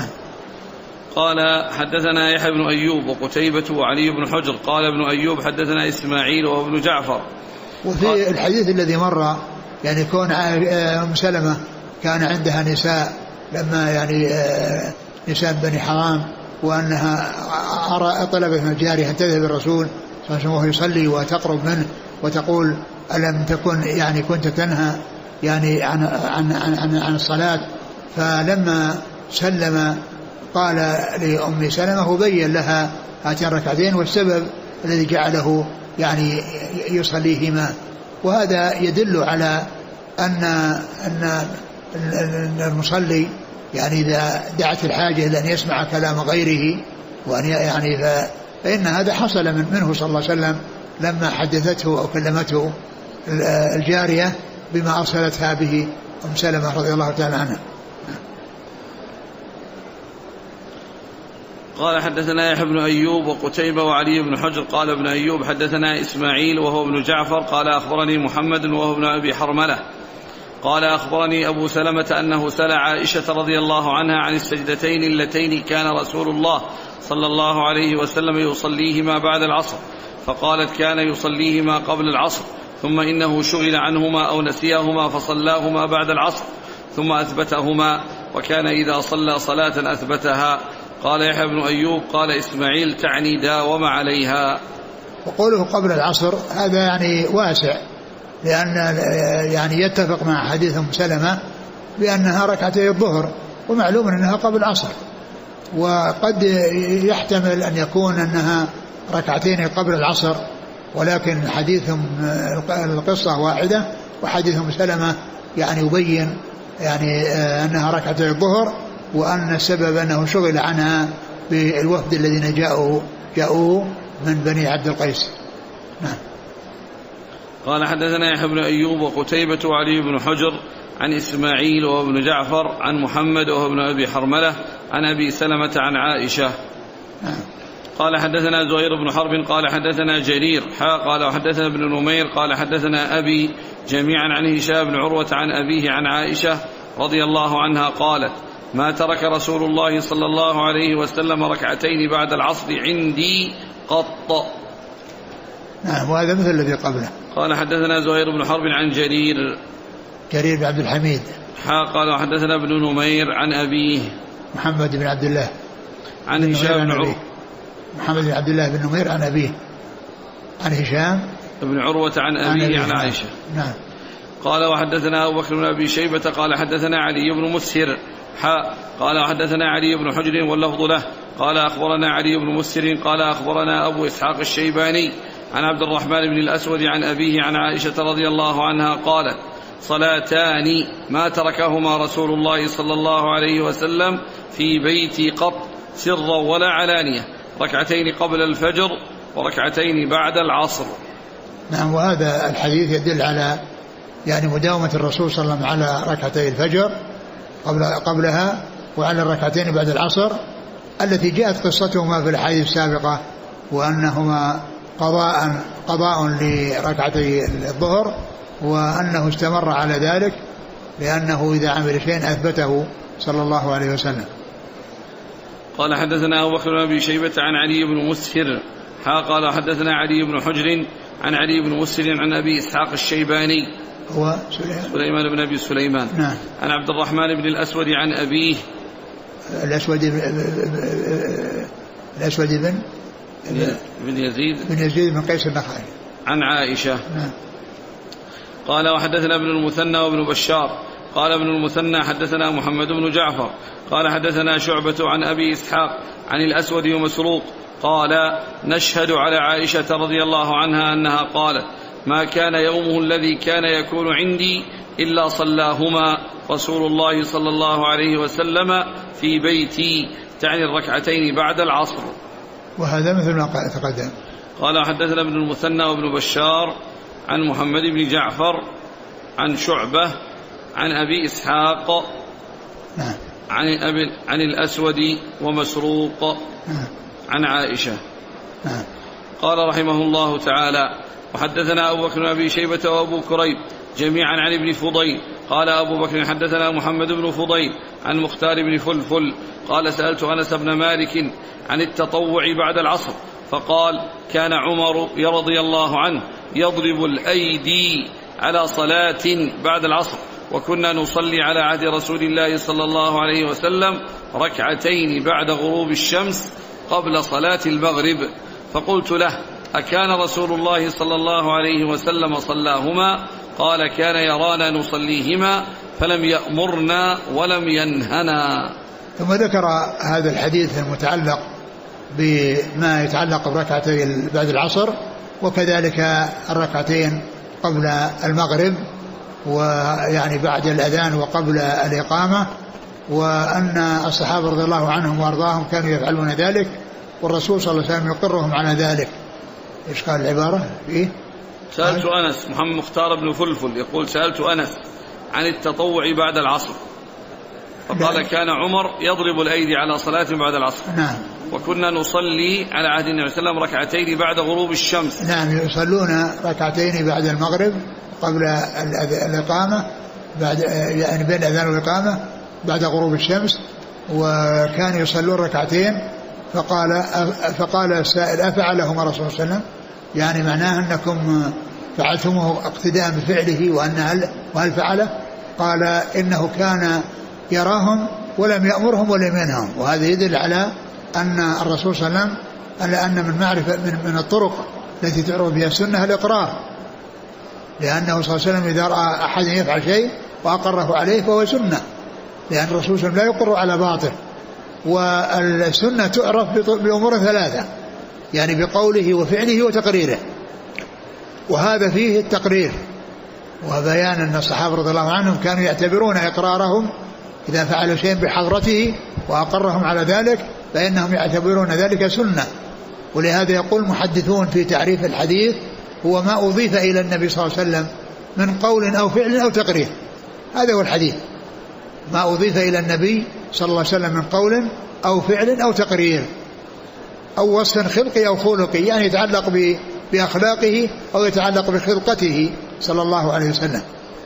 قال حدثنا يحيى بن أيوب وقتيبة وعلي بن حجر. قال ابن أيوب حدثنا إسماعيل وهو ابن جعفر. وفي الحديث الذي مر يعني كون أم سلمة كان عندها نساء لما يعني نساء بني حرام، وأنها طلبت من الجارية أن تذهب الرسول صلى الله عليه وسلم وهو يصلي وتقرب منه وتقول ألم تكن يعني كنت تنهى يعني عن الصلاة، فلما سلم قال لأم سلمة وبين لها هاتين الركعتين والسبب الذي جعله يعني يصليهما. وهذا يدل على أن المصلي يعني إذا دعت الحاجة لأن يسمع كلام غيره وأن يعني فإن هذا حصل منه صلى الله عليه وسلم لما حدثته أو كلمته الجارية بما أرسلتها به أم سلمة رضي الله تعالى عنها. قال حدثنا يحيى بن أيوب وقتيبة وعلي بن حجر. قال ابن أيوب حدثنا إسماعيل وهو ابن جعفر. قال أخبرني محمد وهو ابن أبي حرملة. قال أخبرني أبو سلمة أنه سأل عائشة رضي الله عنها عن السجدتين اللتين كان رسول الله صلى الله عليه وسلم يصليهما بعد العصر، فقالت كان يصليهما قبل العصر ثم إنه شغل عنهما أو نسيهما فصلاهما بعد العصر ثم أثبتهما، وكان إذا صلى صلاة أثبتها. قال يحيى بن أيوب قال إسماعيل تعني داوم عليها. وقوله قبل العصر هذا يعني واسع، لأن يعني يتفق مع حديث أم سلمة بأنها ركعتي الظهر، ومعلوم أنها قبل العصر. وقد يحتمل أن يكون أنها ركعتين قبل العصر، ولكن حديثهم القصة واحدة، وحديث سلمة يعني يبين يعني أنها ركعتي الظهر، وأن السبب أنه شغل عنها بالوفد الذين جاءوا من بني عبد القيس. نعم. قال حدثنا يحيى بن أيوب وقتيبة وعلي بن حجر عن إسماعيل وابن جعفر عن محمد وابن أبي حرملة عن أبي سلمة عن عائشة. قال حدثنا زهير بن حرب قال حدثنا جرير قال وحدثنا ابن نمير قال حدثنا أبي جميعا عن هشام بن عروة عن أبيه عن عائشة رضي الله عنها قالت: ما ترك رسول الله صلى الله عليه وسلم ركعتين بعد العصر عندي قط. نعم. وهذا مثل الذي قبله. قال حدثنا زهير بن حرب عن جرير بن عبد الحميد قال وحدثنا ابن نمير عن أبيه محمد بن عبد الله عن هشام بن عروة. محمد بن عبد الله بن نمير عن أبيه عن هشام بن عروة عن أبيه عن عائشة. نعم. قال وحدثنا أبو بكر بن أبي شيبة قال حدثنا علي بن مسهر قال وحدثنا علي بن حجر واللفظ له قال أخبرنا علي بن مسهر قال أخبرنا أبو إسحاق الشيباني عن عبد الرحمن بن الأسود عن أبيه عن عائشة رضي الله عنها قالت: صلاتان ما تركهما رسول الله صلى الله عليه وسلم في بيتي قط سرا ولا علانية، ركعتين قبل الفجر وركعتين بعد العصر. نعم. وهذا الحديث يدل على يعني مداومة الرسول صلى الله عليه وسلم على ركعتي الفجر قبلها وعلى الركعتين بعد العصر التي جاءت قصتهما في الحديث السابقة، وأنهما قضاء لركعتي الظهر، وأنه استمر على ذلك لأنه إذا عمل شيء أثبته صلى الله عليه وسلم. قال حدثنا أبو بكر بن أبي شيبة عن علي بن مسهر قال حدثنا علي بن حجر عن علي بن مسهر عن أبي إسحاق الشيباني هو سليمان بن أبي سليمان. نعم. عن عبد الرحمن بن الأسود عن أبيه الأسود بن يزيد بن قيس النخعي عن عائشة. نعم. قال وحدثنا ابن المثنى وابن بشار قال ابن المثنى حدثنا محمد بن جعفر قال حدثنا شعبة عن أبي إسحاق عن الأسود ومسروق قال: نشهد على عائشة رضي الله عنها أنها قالت: ما كان يومه الذي كان يكون عندي إلا صلاهما رسول الله صلى الله عليه وسلم في بيتي، تعني الركعتين بعد العصر. وهذا مثل ما تقدم. قال حدثنا ابن المثنى وابن بشار عن محمد بن جعفر عن شعبة عن أبي إسحاق نعم. عن الأسود ومسروق نعم. عن عائشة. نعم. قال رحمه الله تعالى: وحدثنا أبو بكر بن أبي شيبة وأبو كريب جميعا عن ابن فضيل قال أبو بكر حدثنا محمد بن فضيل عن مختار بن فلفل قال: سألت أنس بن مالك عن التطوع بعد العصر فقال: كان عمر رضي الله عنه يضرب الأيدي على صلاة بعد العصر، وكنا نصلي على عهد رسول الله صلى الله عليه وسلم ركعتين بعد غروب الشمس قبل صلاة المغرب. فقلت له: أكان رسول الله صلى الله عليه وسلم صلاهما؟ قال: كان يرانا نصليهما فلم يأمرنا ولم ينهنا. ثم ذكر هذا الحديث المتعلق بما يتعلق بركعتي بعد العصر، وكذلك الركعتين قبل المغرب، ويعني بعد الأذان وقبل الإقامة، وأن الصحابة رضي الله عنهم وأرضاهم كانوا يفعلون ذلك، والرسول صلى الله عليه وسلم يقرهم على ذلك. إيش قال العبارة فيه؟ سألت أنس محمد مختار بن فلفل يقول: سألت أنس عن التطوع بعد العصر فقال: كان عمر يضرب الأيدي على صلاة بعد العصر. نعم. وكنا نصلي على عهد النبي صلى الله عليه وسلم ركعتين بعد غروب الشمس. نعم، يصلون ركعتين بعد المغرب قبل الإقامة، بعد يعني بين الأذان والإقامة بعد غروب الشمس، وكانوا يصلون ركعتين. فقال السائل: أفعلهما رسول الله صلى الله عليه وسلم؟ يعني معناه أنكم فعلتموه اقتداء بفعله، وهل فعله؟ قال: إنه كان يراهم ولم يأمرهم ولم ينههم. وهذا يدل على أن الرسول صلى الله عليه وسلم أن من معرفة من الطرق التي تعرف بها السنة الإقرار، لأنه صلى الله عليه وسلم إذا رأى أحد يفعل شيء وأقره عليه فهو سنة، لأن الرسول صلى الله عليه وسلم لا يقر على باطل. والسنة تعرف بأمور ثلاثة، يعني بقوله وفعله وتقريره، وهذا فيه التقرير وبيان أن الصحابة رضي الله عنهم كانوا يعتبرون إقرارهم إذا فعلوا شيء بحضرته وأقرهم على ذلك فإنهم يعتبرون ذلك سنة. ولهذا يقول المحدثون في تعريف الحديث هو ما أضيف إلى النبي صلى الله عليه وسلم من قول أو فعل أو تقرير، هذا هو الحديث، ما أضيف إلى النبي صلى الله عليه وسلم من قول أو فعل أو تقرير أو وصف خلقي أو خلقي، يعني يتعلق بأخلاقه أو يتعلق بخلقته صلى الله عليه وسلم.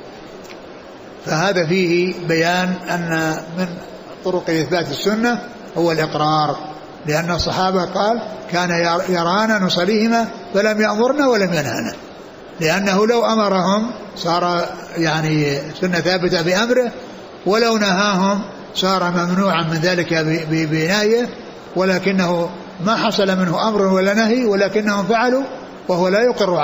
فهذا فيه بيان أن من طرق إثبات السنة هو الإقرار، لأن الصحابة قال كان يرانا نصليهما فلم يأمرنا ولم ينهنا، لأنه لو أمرهم صار يعني سنة ثابتة بأمره، ولو نهاهم صار ممنوعا من ذلك بنهيه، ولكنه ما حصل منه أمر ولا نهي، ولكنهم فعلوا وهو لا يقر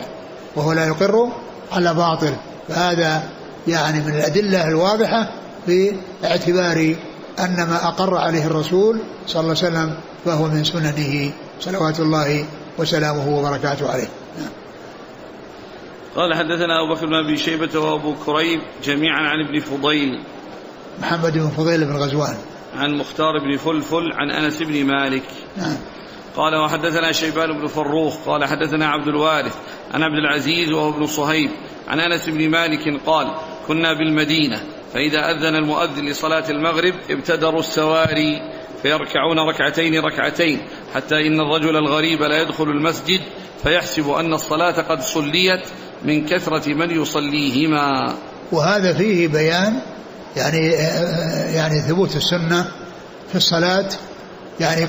على باطل. فهذا يعني من الأدلة الواضحة في اعتبار أن ما أقر عليه الرسول صلى الله عليه وسلم فهو من سننه صلوات الله وسلامه وبركاته عليه. قال حدثنا أبو بكر بن أبي شيبة وأبو كريب جميعا عن ابن فضيل محمد بن فضيل بن غزوان عن مختار بن فلفل عن أنس بن مالك. قال وحدثنا شيبان بن فروخ قال حدثنا عبد الوارث عن عبد العزيز وهو ابن صهيب عن أنس بن مالك قال كنا بالمدينة فإذا أذن المؤذن لصلاة المغرب ابتدروا السواري فيركعون ركعتين حتى إن الرجل الغريب لا يدخل المسجد فيحسب أن الصلاة قد صليت من كثرة من يصليهما. وهذا فيه بيان يعني ثبوت السنة في الصلاة يعني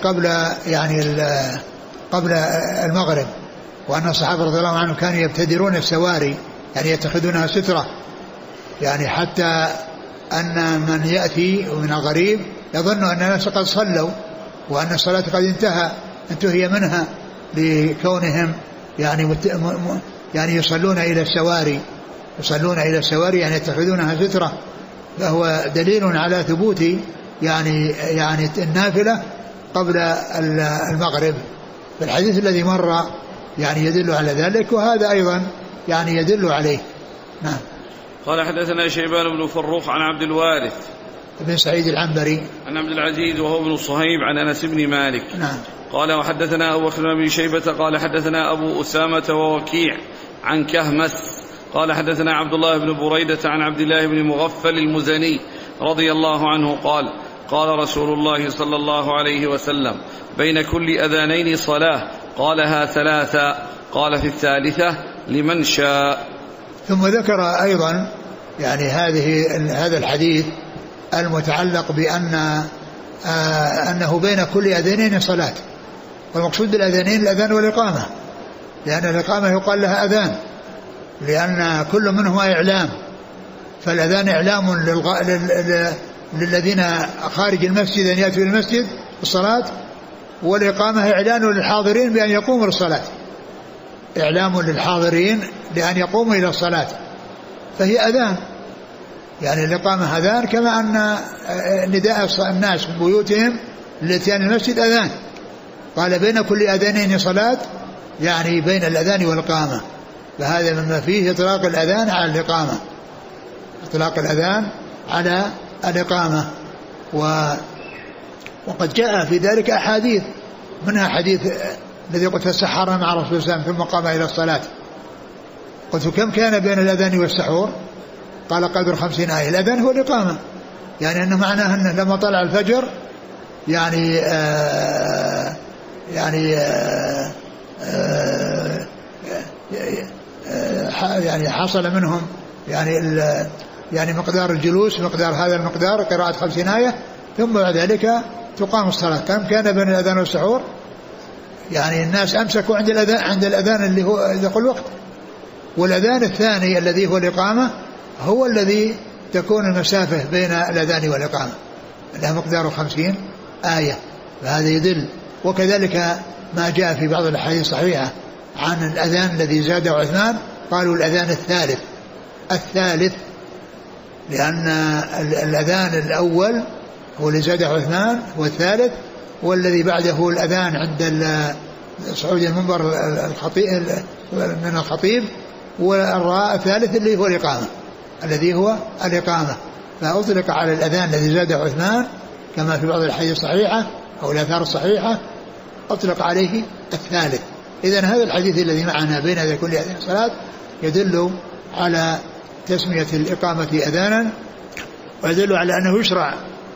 قبل المغرب، وأن الصحابة رضي الله عنهم كانوا يبتدرون السواري يعني يتخذونها سترة، يعني حتى أن من يأتي من الغريب يظن أن الناس قد صلوا وأن الصلاة قد انتهي منها لكونهم يعني يصلون إلى السواري يعني يتخذونها سترة. فهو دليل على ثبوت يعني النافلة قبل المغرب. فالحديث الذي مر يعني يدل على ذلك، وهذا أيضا يعني يدل عليه. نعم. قال حدثنا شيبان بن فروخ عن عبد الوارث بن سعيد العنبري عن عبد العزيز وهو ابن صهيب عن أنس بن مالك. نعم. قال وحدثنا أبو بكر بن شيبة قال حدثنا أبو أسامة ووكيع عن كهمس قال حدثنا عبد الله بن بريدة عن عبد الله بن مغفل المزني رضي الله عنه قال قال رسول الله صلى الله عليه وسلم بين كل أذانين صلاة قالها ثلاثا قال في الثالثة لمن شاء. ثم ذكر أيضا يعني هذا الحديث المتعلق بأن أنه بين كل أذانين صلاة، والمقصود بالأذانين الأذان والإقامة، لأن الإقامة يقال لها أذان لأن كل منهما إعلام، فالأذان إعلام للذين خارج المسجد أن يأتوا إلى المسجد الصلاة، والإقامة إعلان للحاضرين بأن يقوموا للصلاة، إعلام للحاضرين لأن يقوموا إلى الصلاة، فهي أذان. يعني الإقامة أذان كما أن نداء الناس من بيوتهم لاتيان المسجد أذان. قال بين كل أذانين صلاة يعني بين الأذان والإقامة، فهذا مما فيه إطلاق الأذان على الإقامة، إطلاق الأذان على الإقامة. وقد جاء في ذلك أحاديث، منها حديث الذي قلت تسحرنا مع رسول الله صلى الله عليه وسلم ثم قام إلى الصلاة، قلت كم كان بين الأذان والسحور؟ قال قدر 50 آية. الأذان هو الإقامة، يعني أنه معناه أنه لما طلع الفجر يعني حصل منهم يعني مقدار الجلوس، مقدار هذا المقدار قراءة 50 آية، ثم بعد ذلك تقام الصلاة. كم كان بين الأذان والسحور؟ يعني الناس أمسكوا عند الأذان اللي هو يقول الوقت، والأذان الثاني الذي هو الإقامة هو الذي تكون المسافة بين الأذان والإقامة، له مقدار 50 آية، فهذا يدل. وكذلك ما جاء في بعض الأحاديث الصحيحة عن الأذان الذي زاده عثمان، قالوا الأذان الثالث لأن الأذان الأول هو اللي زاده عثمان، والثالث والذي بعده هو الأذان عند صعود المنبر من الخطيب، والثالث اللي هو الإقامة، الذي هو الإقامة. فأطلق على الأذان الذي زاده عثمان كما في بعض الحديث الصحيحة أو الآثار الصحيحة أطلق عليه الثالث. إذن هذا الحديث الذي معنا بين كل أذان صلاة يدل على تسمية الإقامة أذانا، ويدل على أنه يشرع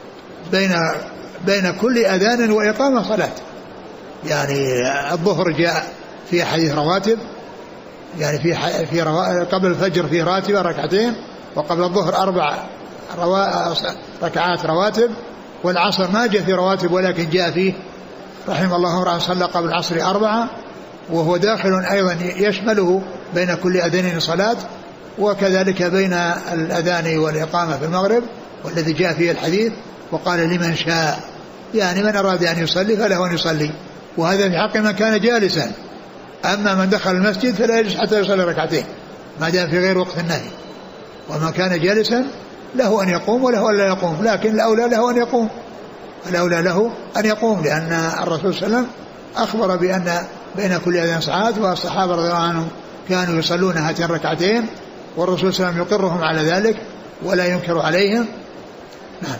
بين كل أذان وإقامة صلاة. يعني الظهر جاء في حديث رواتب، يعني في قبل الفجر في راتبة ركعتين، وقبل الظهر 4 ركعات رواتب، والعصر ما جاء في رواتب ولكن جاء فيه رحم الله امرأ صلى قبل العصر 4، وهو داخل أيضا يشمله بين كل أذان صلاة، وكذلك بين الأذان والإقامة في المغرب والذي جاء فيه الحديث وقال لمن شاء، يعني من أراد أن يصلي فله أن يصلي، وهذا في حق من كان جالسا. أما من دخل المسجد فلا يجلس حتى يصلي ركعتين ما دام في غير وقت النهي، ومن كان جالسا له أن يقوم وله أن لا يقوم، لكن الأولى له أن يقوم، الأولى له أن يقوم، لأن الرسول صلى الله عليه وسلم أخبر بأن بين كل أذان ساعات، والصحابة رضي الله عنهم كانوا يصلون هاتين ركعتين، والرسول صلى الله عليه وسلم يقرهم على ذلك ولا ينكر عليهم. نعم.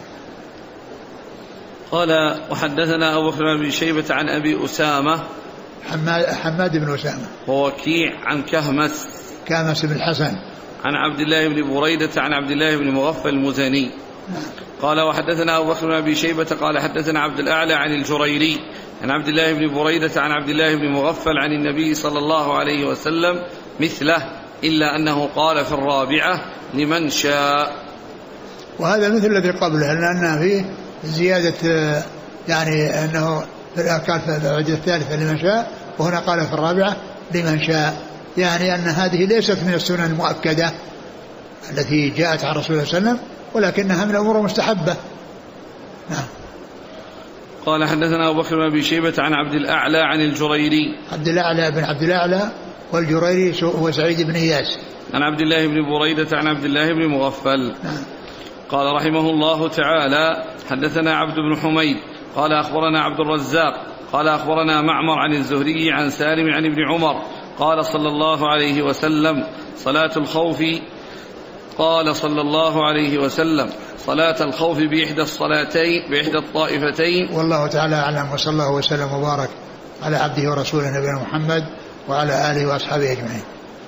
قال وحدثنا أبو بكر بن شيبة عن أبي أسامة حماد بن أسامة ووكيع عن كهمس بن الحسن عن عبد الله بن بريدة عن عبد الله بن مغفل المزني. قال وحدثنا أبو بكر بن أبي شيبة قال حدثنا عبد الأعلى عن الجريري عن عبد الله بن بريدة عن عبد الله بن مغفل عن النبي صلى الله عليه وسلم مثله، إلا أنه قال في الرابعة لمن شاء. وهذا مثل الذي قبله، لأن فيه زيادة، يعني أنه في الأركان في العدة الثالثة لمن شاء، وهنا قال في الرابعة لمن شاء، يعني أن هذه ليست من السنن المؤكدة التي جاءت عن رسول الله صلى الله عليه وسلم، ولكنها من الأمور المستحبة. نعم. قال حدثنا أبو بكر بن أبي شيبة عن عبد الأعلى عن الجريري عبد الأعلى بن عبد الأعلى، والجريري هو سعيد بن إياس عن عبد الله بن بريدة عن عبد الله بن مغفل. نعم. قال رحمه الله تعالى حدثنا عبد بن حميد قال أخبرنا عبد الرزاق قال أخبرنا معمر عن الزهري عن سالم عن ابن عمر قال صلى الله عليه وسلم صلاة الخوف، قال صلى الله عليه وسلم صلاة الخوف بإحدى الصلاتين بإحدى الطائفتين. والله تعالى أعلم، وصلى الله وسلم وبارك على عبده ورسوله نبينا محمد وعلى آله وأصحابه أجمعين.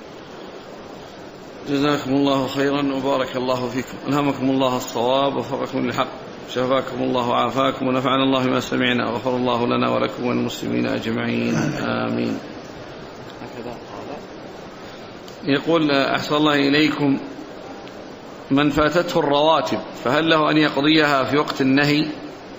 جزاكم الله خيرا وبارك الله فيكم، ألهمكم الله الصواب ووفقكم للحق، شفاكم الله وعافاكم، ونفعنا الله ما سمعنا، وغفر الله لنا ولكم والمسلمين أجمعين، آمين. يقول أحسن الله إليكم، من فاتته الرواتب فهل له أن يقضيها في وقت النهي؟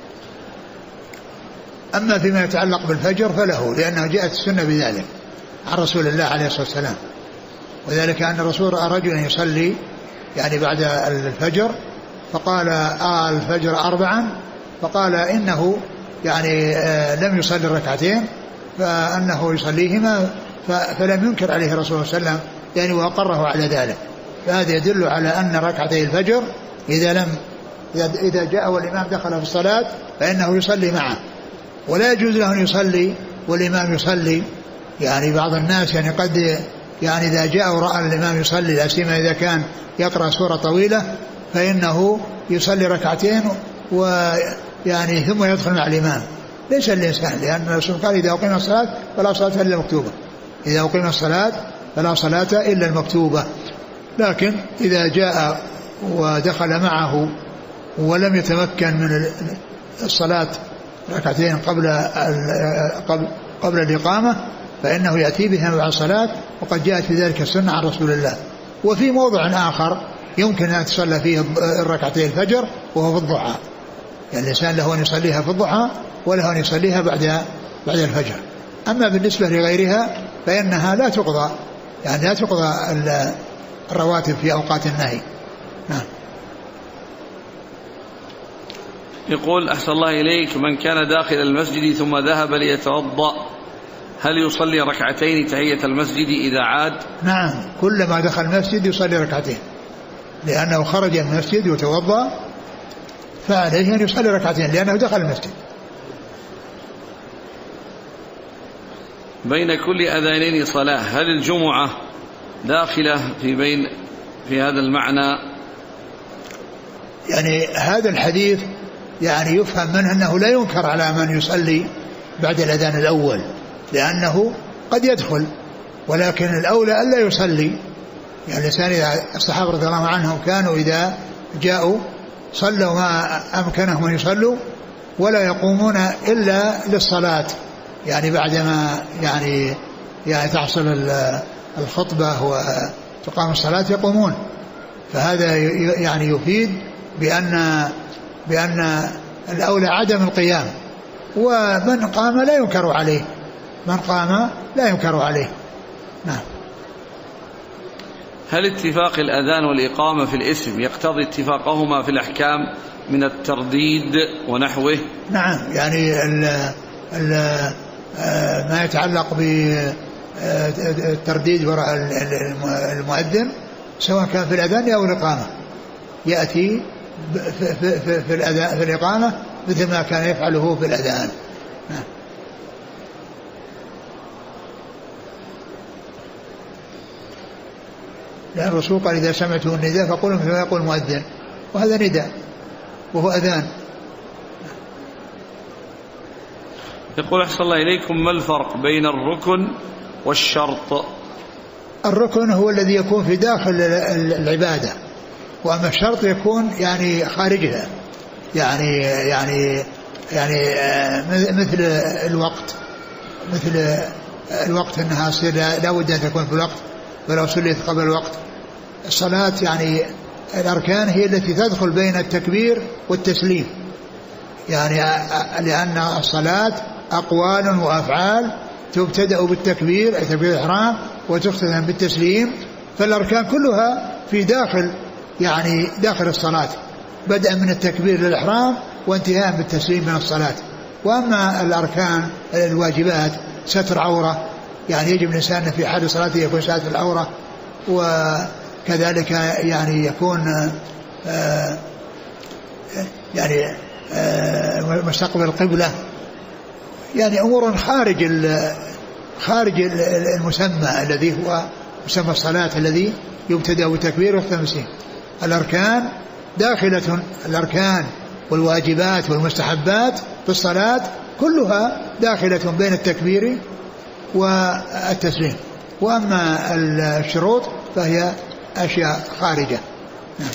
أما فيما يتعلق بالفجر فله، لأنه جاءت السنة بذلك عن رسول الله عليه الصلاة والسلام، وذلك أن الرسول رأى رجلا يصلي يعني بعد الفجر، فقال الفجر 4، فقال إنه يعني لم يصلي الركعتين فأنه يصليهما، فلم ينكر عليه الرسول صلى الله عليه وسلم يعني وأقره على ذلك. فهذا يدل على أن ركعتي الفجر إذا جاء والإمام دخل في الصلاة فإنه يصلي معه، ولا يجوز له أن يصلي والإمام يصلي. يعني بعض الناس يعني قد يعني إذا جاء ورأى الإمام يصلي، لا سيما إذا كان يقرأ سورة طويلة، فإنه يصلي ركعتين ويعني ثم يدخل مع الإمام. ليس الإنسان، لأن الرسول قال إذا أقيم الصلاة فلا صلاة إلا المكتوبة، إذا أقيم الصلاة فلا صلاة إلا المكتوبة. لكن إذا جاء ودخل معه ولم يتمكن من الصلاة ركعتين قبل الإقامة فإنه يأتي بها مع الصلاة، وقد جاءت في ذلك السنة عن رسول الله. وفي موضع آخر يمكن أن تصلى فيه الركعتين الفجر وهو في الضحى، يعني الإنسان له أن يصليها في الضحى وله أن يصليها بعد الفجر. أما بالنسبة لغيرها فإنها لا تقضى، يعني لا تقضى الرواتب في أوقات النهي. نعم. يقول أحسن الله إليك، من كان داخل المسجد ثم ذهب ليتوضأ هل يصلي ركعتين تحية المسجد إذا عاد؟ نعم، كلما دخل المسجد يصلي ركعتين، لأنه خرج من المسجد وتوضأ فعليه أن يصلي ركعتين لأنه دخل المسجد. بين كل أذانين صلاة، هل الجمعة داخلة في هذا المعنى؟ يعني هذا الحديث يعني يفهم منه أنه لا ينكر على من يصلي بعد الأذان الأول لأنه قد يدخل، ولكن الأولى ألا يصلي. يعني الإنسان الصحابة رضي الله عنهم كانوا إذا جاءوا صلوا ما أمكنهم أن يصلوا ولا يقومون إلا للصلاة، يعني بعدما يعني تحصل الخطبة وتقام الصلاة يقومون. فهذا يعني يفيد بأن الأولى عدم القيام، ومن قام لا ينكر عليه، من قام لا ينكر عليه. نعم. هل اتفاق الأذان والإقامة في الاسم يقتضي اتفاقهما في الأحكام من الترديد ونحوه؟ نعم، يعني ما يتعلق بالترديد وراء المؤذن سواء كان في الأذان أو الإقامة يأتي في الإقامة مثل ما كان يفعله في الأذان. نعم. لأن الرسول قال إذا سمعتم النداء فقولوا مثل ما يقول المؤذن، وهذا نداء وهو أذان. يقول أحسن الله إليكم، ما الفرق بين الركن والشرط؟ الركن هو الذي يكون في داخل العبادة، وأما الشرط يكون يعني خارجها، يعني مثل الوقت أنها تصير لا بد أن تكون في الوقت ولو صليت قبل الوقت. الصلاة يعني الأركان هي التي تدخل بين التكبير والتسليم، يعني لأن الصلاة أقوال وأفعال تبتدأ بالتكبير أي تكبير الإحرام وتختتم بالتسليم، فالأركان كلها في داخل الصلاة بدءا من التكبير للإحرام وانتهاء بالتسليم من الصلاة. وأما الأركان الواجبات ستر عورة، يعني يجب الإنسان في حال صلاته يكون ساتر العورة، وكذلك يعني يكون مستقبل القبلة، يعني أمور خارج المسمى الذي هو مسمى الصلاة الذي يبتدأ بالتكبير ويختم بالتسليم. الأركان داخلة، الأركان والواجبات والمستحبات في الصلاة كلها داخلة بين التكبير والتسليم، وأما الشروط فهي أشياء خارجة. نعم.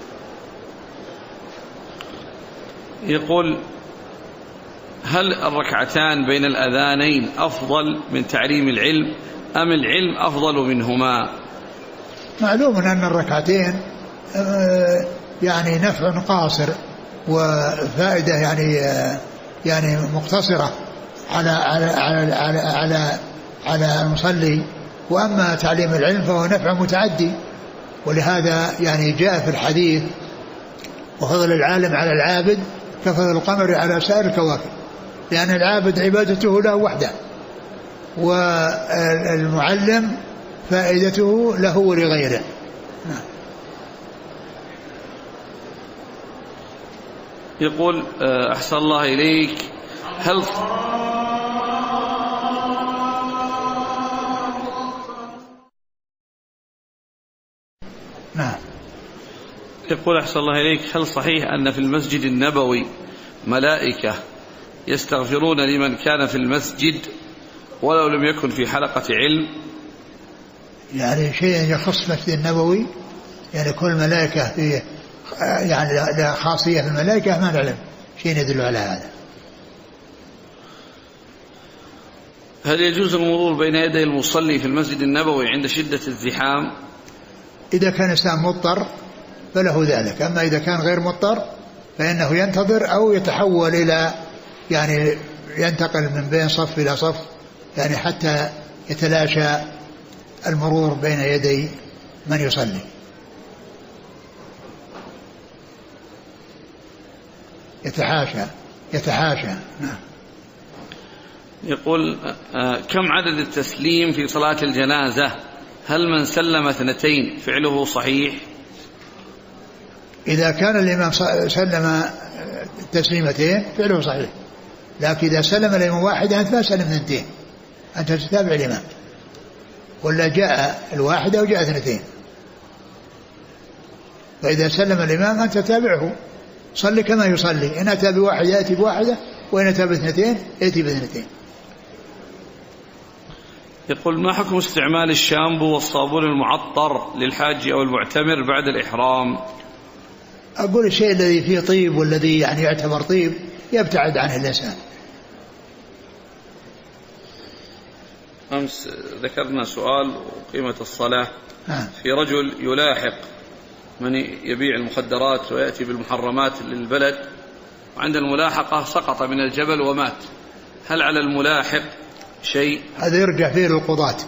يقول هل الركعتان بين الأذانين أفضل من تعليم العلم أم العلم أفضل منهما؟ معلوم أن الركعتين يعني نفع قاصر وفائدة يعني مقتصرة على المصلي، وأما تعليم العلم فهو نفع متعدي، ولهذا يعني جاء في الحديث وفضل العالم على العابد كفضل القمر على سائر الكواكب، لأن العابد عبادته له وحده، والمعلم فائدته له ولغيره. يقول أحسن الله إليك، هل نعم. يقول أحسن الله إليك، هل صحيح أن في المسجد النبوي ملائكة يستغفرون لمن كان في المسجد ولو لم يكن في حلقة علم؟ يعني شيء يخص المسجد النبوي، يعني كل ملائكة فيه يعني لا خاصية في الملائكة ما نعلم شيء يدل على هذا. هل يجوز المرور بين يدي المصلي في المسجد النبوي عند شدة الزحام؟ إذا كان إنسان مضطر فله ذلك، أما إذا كان غير مضطر فإنه ينتظر أو يتحول إلى يعني ينتقل من بين صف إلى صف، يعني حتى يتلاشى المرور بين يدي من يصلي. يتحاشى. نعم. يقول كم عدد التسليم في صلاة الجنازة؟ هل من سلم 2 فعله صحيح؟ إذا كان الإمام سلم تسليمتين فعله صحيح، لكن إذا سلم الإمام واحدة أنت ما سلم اثنتين، أنت تتابع الإمام، ولا جاء الواحدة وجاء اثنتين. فإذا سلم الإمام أنت تتابعه، صلي كما يصلي، إن أتى بواحدة يأتي بواحدة، وإن أتى باثنتين يأتي باثنتين. يقول: ما حكم استعمال الشامبو والصابون المعطر للحاج أو المعتمر بعد الإحرام؟ أقول الشيء الذي فيه طيب والذي يعني يعتبر طيب يبتعد عنه الإنسان. أمس ذكرنا سؤال قيمة الصلاة في رجل يلاحق من يبيع المخدرات ويأتي بالمحرمات للبلد، وعند الملاحقة سقط من الجبل ومات، هل على الملاحق شيء؟ هذا يرجع فيه للقضاة.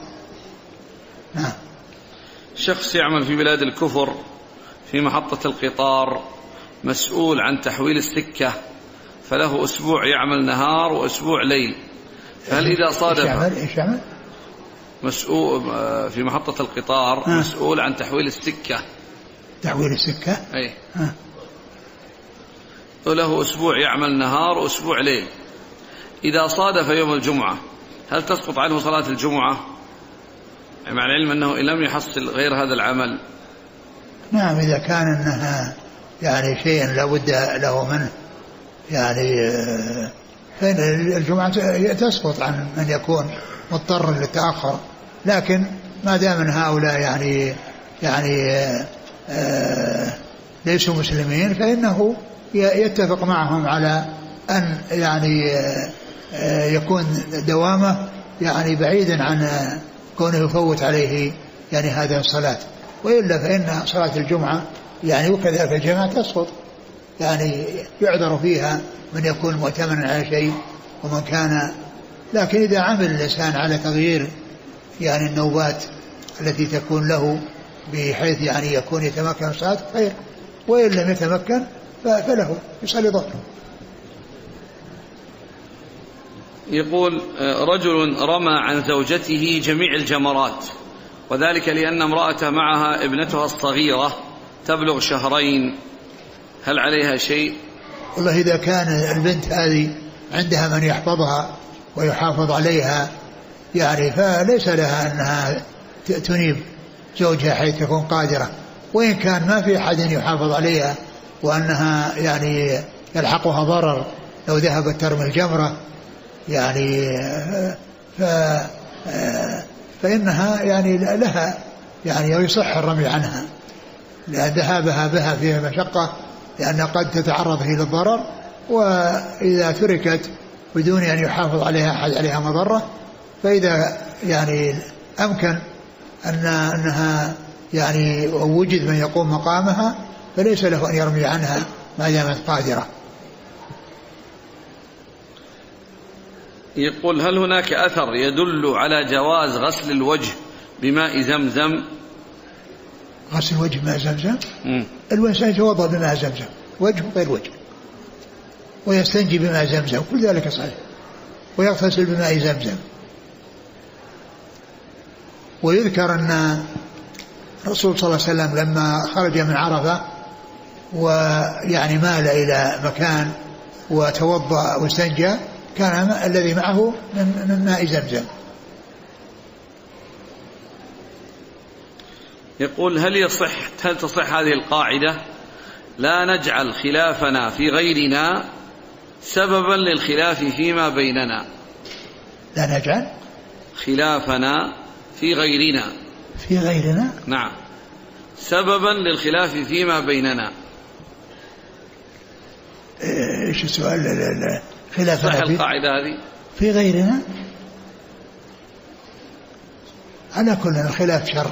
شخص يعمل في بلاد الكفر في محطة القطار، مسؤول عن تحويل السكة، فله أسبوع يعمل نهار وأسبوع ليل، فهل إذا صادف مسؤول في محطة القطار مسؤول عن تحويل السكة، تحويل السكة أي وله أسبوع يعمل نهار وأسبوع ليل، إذا صادف يوم الجمعة هل تسقط عنه صلاة الجمعة مع العلم أنه إن لم يحصل غير هذا العمل؟ نعم، إذا كان أنها يعني شيء لا بد له منه يعني فإن الجمعة تسقط عن من يكون مضطر للتأخر، لكن ما دام من هؤلاء يعني ليسوا مسلمين فإنه يتفق معهم على أن يعني يكون دوامه يعني بعيدا عن كونه يفوت عليه يعني هذه الصلاة، وإلا فإن صلاة الجمعة يعني وكذلك الجماعة تسقط، يعني يعذر فيها من يكون مؤتمنا على شيء ومن كان، لكن إذا عمل الإنسان على تغيير يعني النوبات التي تكون له بحيث يعني يكون يتمكن صلاة خير، وإن لم يتمكن فله يصلي ظهر. يقول: رجل رمى عن زوجته جميع الجمرات، وذلك لأن امرأته معها ابنتها الصغيرة تبلغ شهرين، هل عليها شيء؟ والله إذا كان البنت هذه عندها من يحفظها ويحافظ عليها يعني فليس لها أنها تنيب زوجها حيث تكون قادرة، وإن كان ما في أحد يحافظ عليها وأنها يعني يلحقها ضرر لو ذهبت ترمي الجمرة يعني فإنها يعني لها يعني يصح الرمي عنها، لأن ذهابها بها فيها مشقة، لأن قد تتعرض هي للضرر، وإذا تركت بدون أن يحافظ عليها أحد عليها مضرة، فإذا يعني أمكن أنها يعني وجد من يقوم مقامها فليس له أن يرمي عنها ما دامت قادرة. يقول: هل هناك أثر يدل على جواز غسل الوجه بماء زمزم؟ غسل الوجه بماء زمزم؟ الإنسان يتوضأ بماء زمزم، وجه غير وجه، ويستنجي بماء زمزم، كل ذلك صحيح، ويغتسل بماء زمزم. ويذكر أن الرسول صلى الله عليه وسلم لما خرج من عرفة ويعني مال إلى مكان وتوضأ واستنجى كان الذي معه من ماء زمزم. يقول: هل تصح هذه القاعدة: لا نجعل خلافنا في غيرنا سببا للخلاف فيما بيننا؟ لا نجعل خلافنا في غيرنا نعم سببا للخلاف فيما بيننا. ايش السؤال؟ خلافنا صح القاعدة هذه في غيرنا؟ على كل الخلاف شر،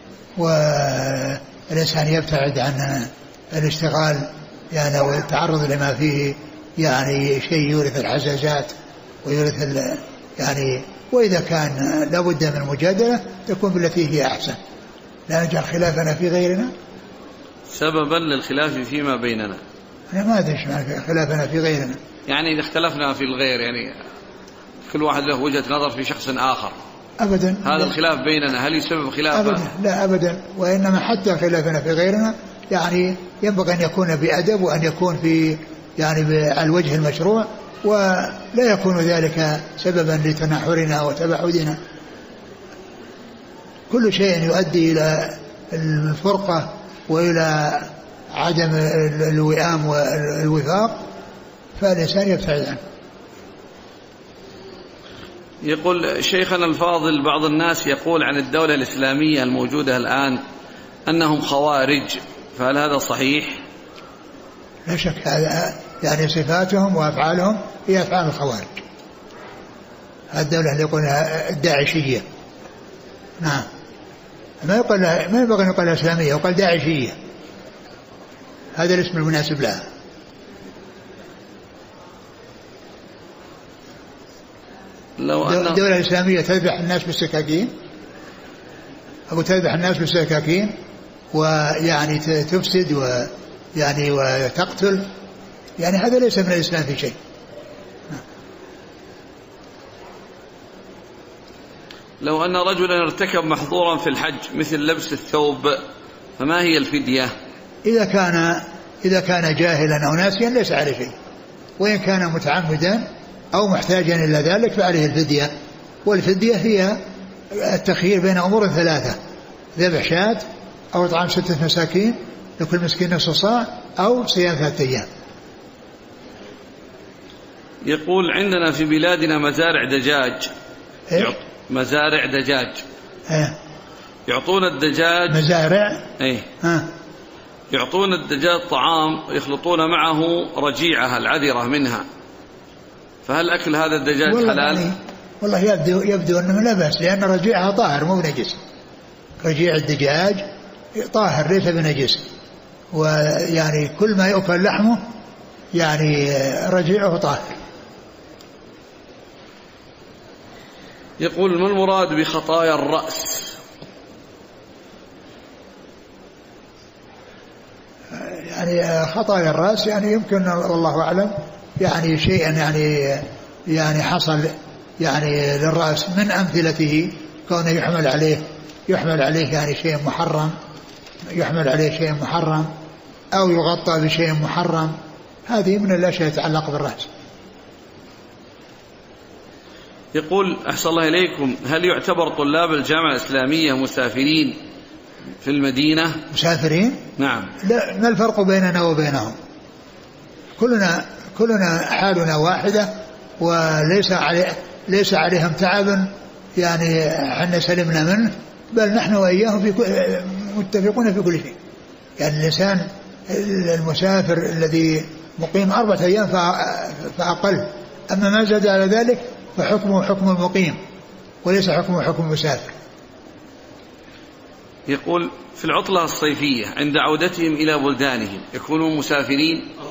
والإنسان يبتعد عن الاشتغال يعني والتعرض لما فيه يعني شيء يورث الحزازات ويورث يعني، وإذا كان لابد من المجادلة تكون بالتي هي أحسن. لا نجعل خلافنا في غيرنا سببا للخلاف فيما بيننا. أنا ما أدري إيش معنى خلافنا في غيرنا، يعني إذا اختلفنا في الغير يعني كل واحد له وجهة نظر في شخص آخر أبدا، هذا الخلاف بيننا هل يسبب خلافا؟ أبدا لا أبدا، وإنما حتى خلافنا في غيرنا يعني ينبغي أن يكون بأدب وأن يكون في يعني على الوجه المشروع، ولا يكون ذلك سببا لتنحرنا وتباعدنا. كل شيء يؤدي إلى الفرقة وإلى عدم الوئام والوفاق فالإنسان يبتعد عنه. يقول شيخنا الفاضل بعض الناس يقول عن الدولة الإسلامية الموجودة الآن أنهم خوارج، فهل هذا صحيح؟ لا شك، هذا يعني صفاتهم وأفعالهم هي أفعال الخوارج. الدولة اللي يقولها الداعشية، نعم، ما ينبغي أن يقال إسلامية، يقال داعشية، هذا الاسم المناسب لها. لو أن الدولة الإسلامية تذبح الناس بالسكاكين، أو تذبح الناس بالسكاكين ويعني تفسد ويعني وتقتل، يعني هذا ليس من الإسلام في شيء. لو أن رجلا ارتكب محظورا في الحج مثل لبس الثوب فما هي الفدية؟ إذا كان جاهلا أو ناسيا ليس عليه شيء، وإن كان متعمدا أو محتاجا إلى ذلك فعليه الفدية. والفدية هي التخيير بين أمور ثلاثة: ذبح شاة، أو إطعام 6 مساكين لكل مسكين نصف صاع، أو صيام 3 أيام. يقول عندنا في بلادنا مزارع دجاج. إيه؟ مزارع دجاج. إيه؟ يعطون الدجاج مزارع. إيه؟ يعطون الدجاج طعام ويخلطون معه رجيعها العذرة منها، فهل أكل هذا الدجاج حلال؟ والله يبدو أنه لا بأس، لأن رجيعها طاهر مو بنجس. رجيع الدجاج طاهر ليس بنجس، ويعني كل ما يؤكل لحمه يعني رجيعه طاهر. يقول ما المراد بخطايا الرأس؟ يعني خطايا الرأس يعني يمكن والله أعلم يعني شيئا يعني حصل يعني للرأس من أمثلته، كونه يحمل عليه يعني شيء محرم، يحمل عليه شيء محرم أو يغطى بشيء محرم، هذه من الأشياء يتعلق بالرأس. يقول أحسن الله إليكم، هل يعتبر طلاب الجامعة الإسلامية مسافرين في المدينة؟ مسافرين؟ نعم. لا، ما الفرق بيننا وبينهم؟ كلنا حالنا واحدة، وليس عليهم تعب يعني حنا سلمنا منه، بل نحن وإياهم متفقون في كل شيء. يعني الإنسان المسافر الذي مقيم 4 أيام فأقل، أما ما زاد على ذلك فحكمه حكم المقيم وليس حكمه حكم المسافر. يقول في العطلة الصيفية عند عودتهم إلى بلدانهم يكونون مسافرين؟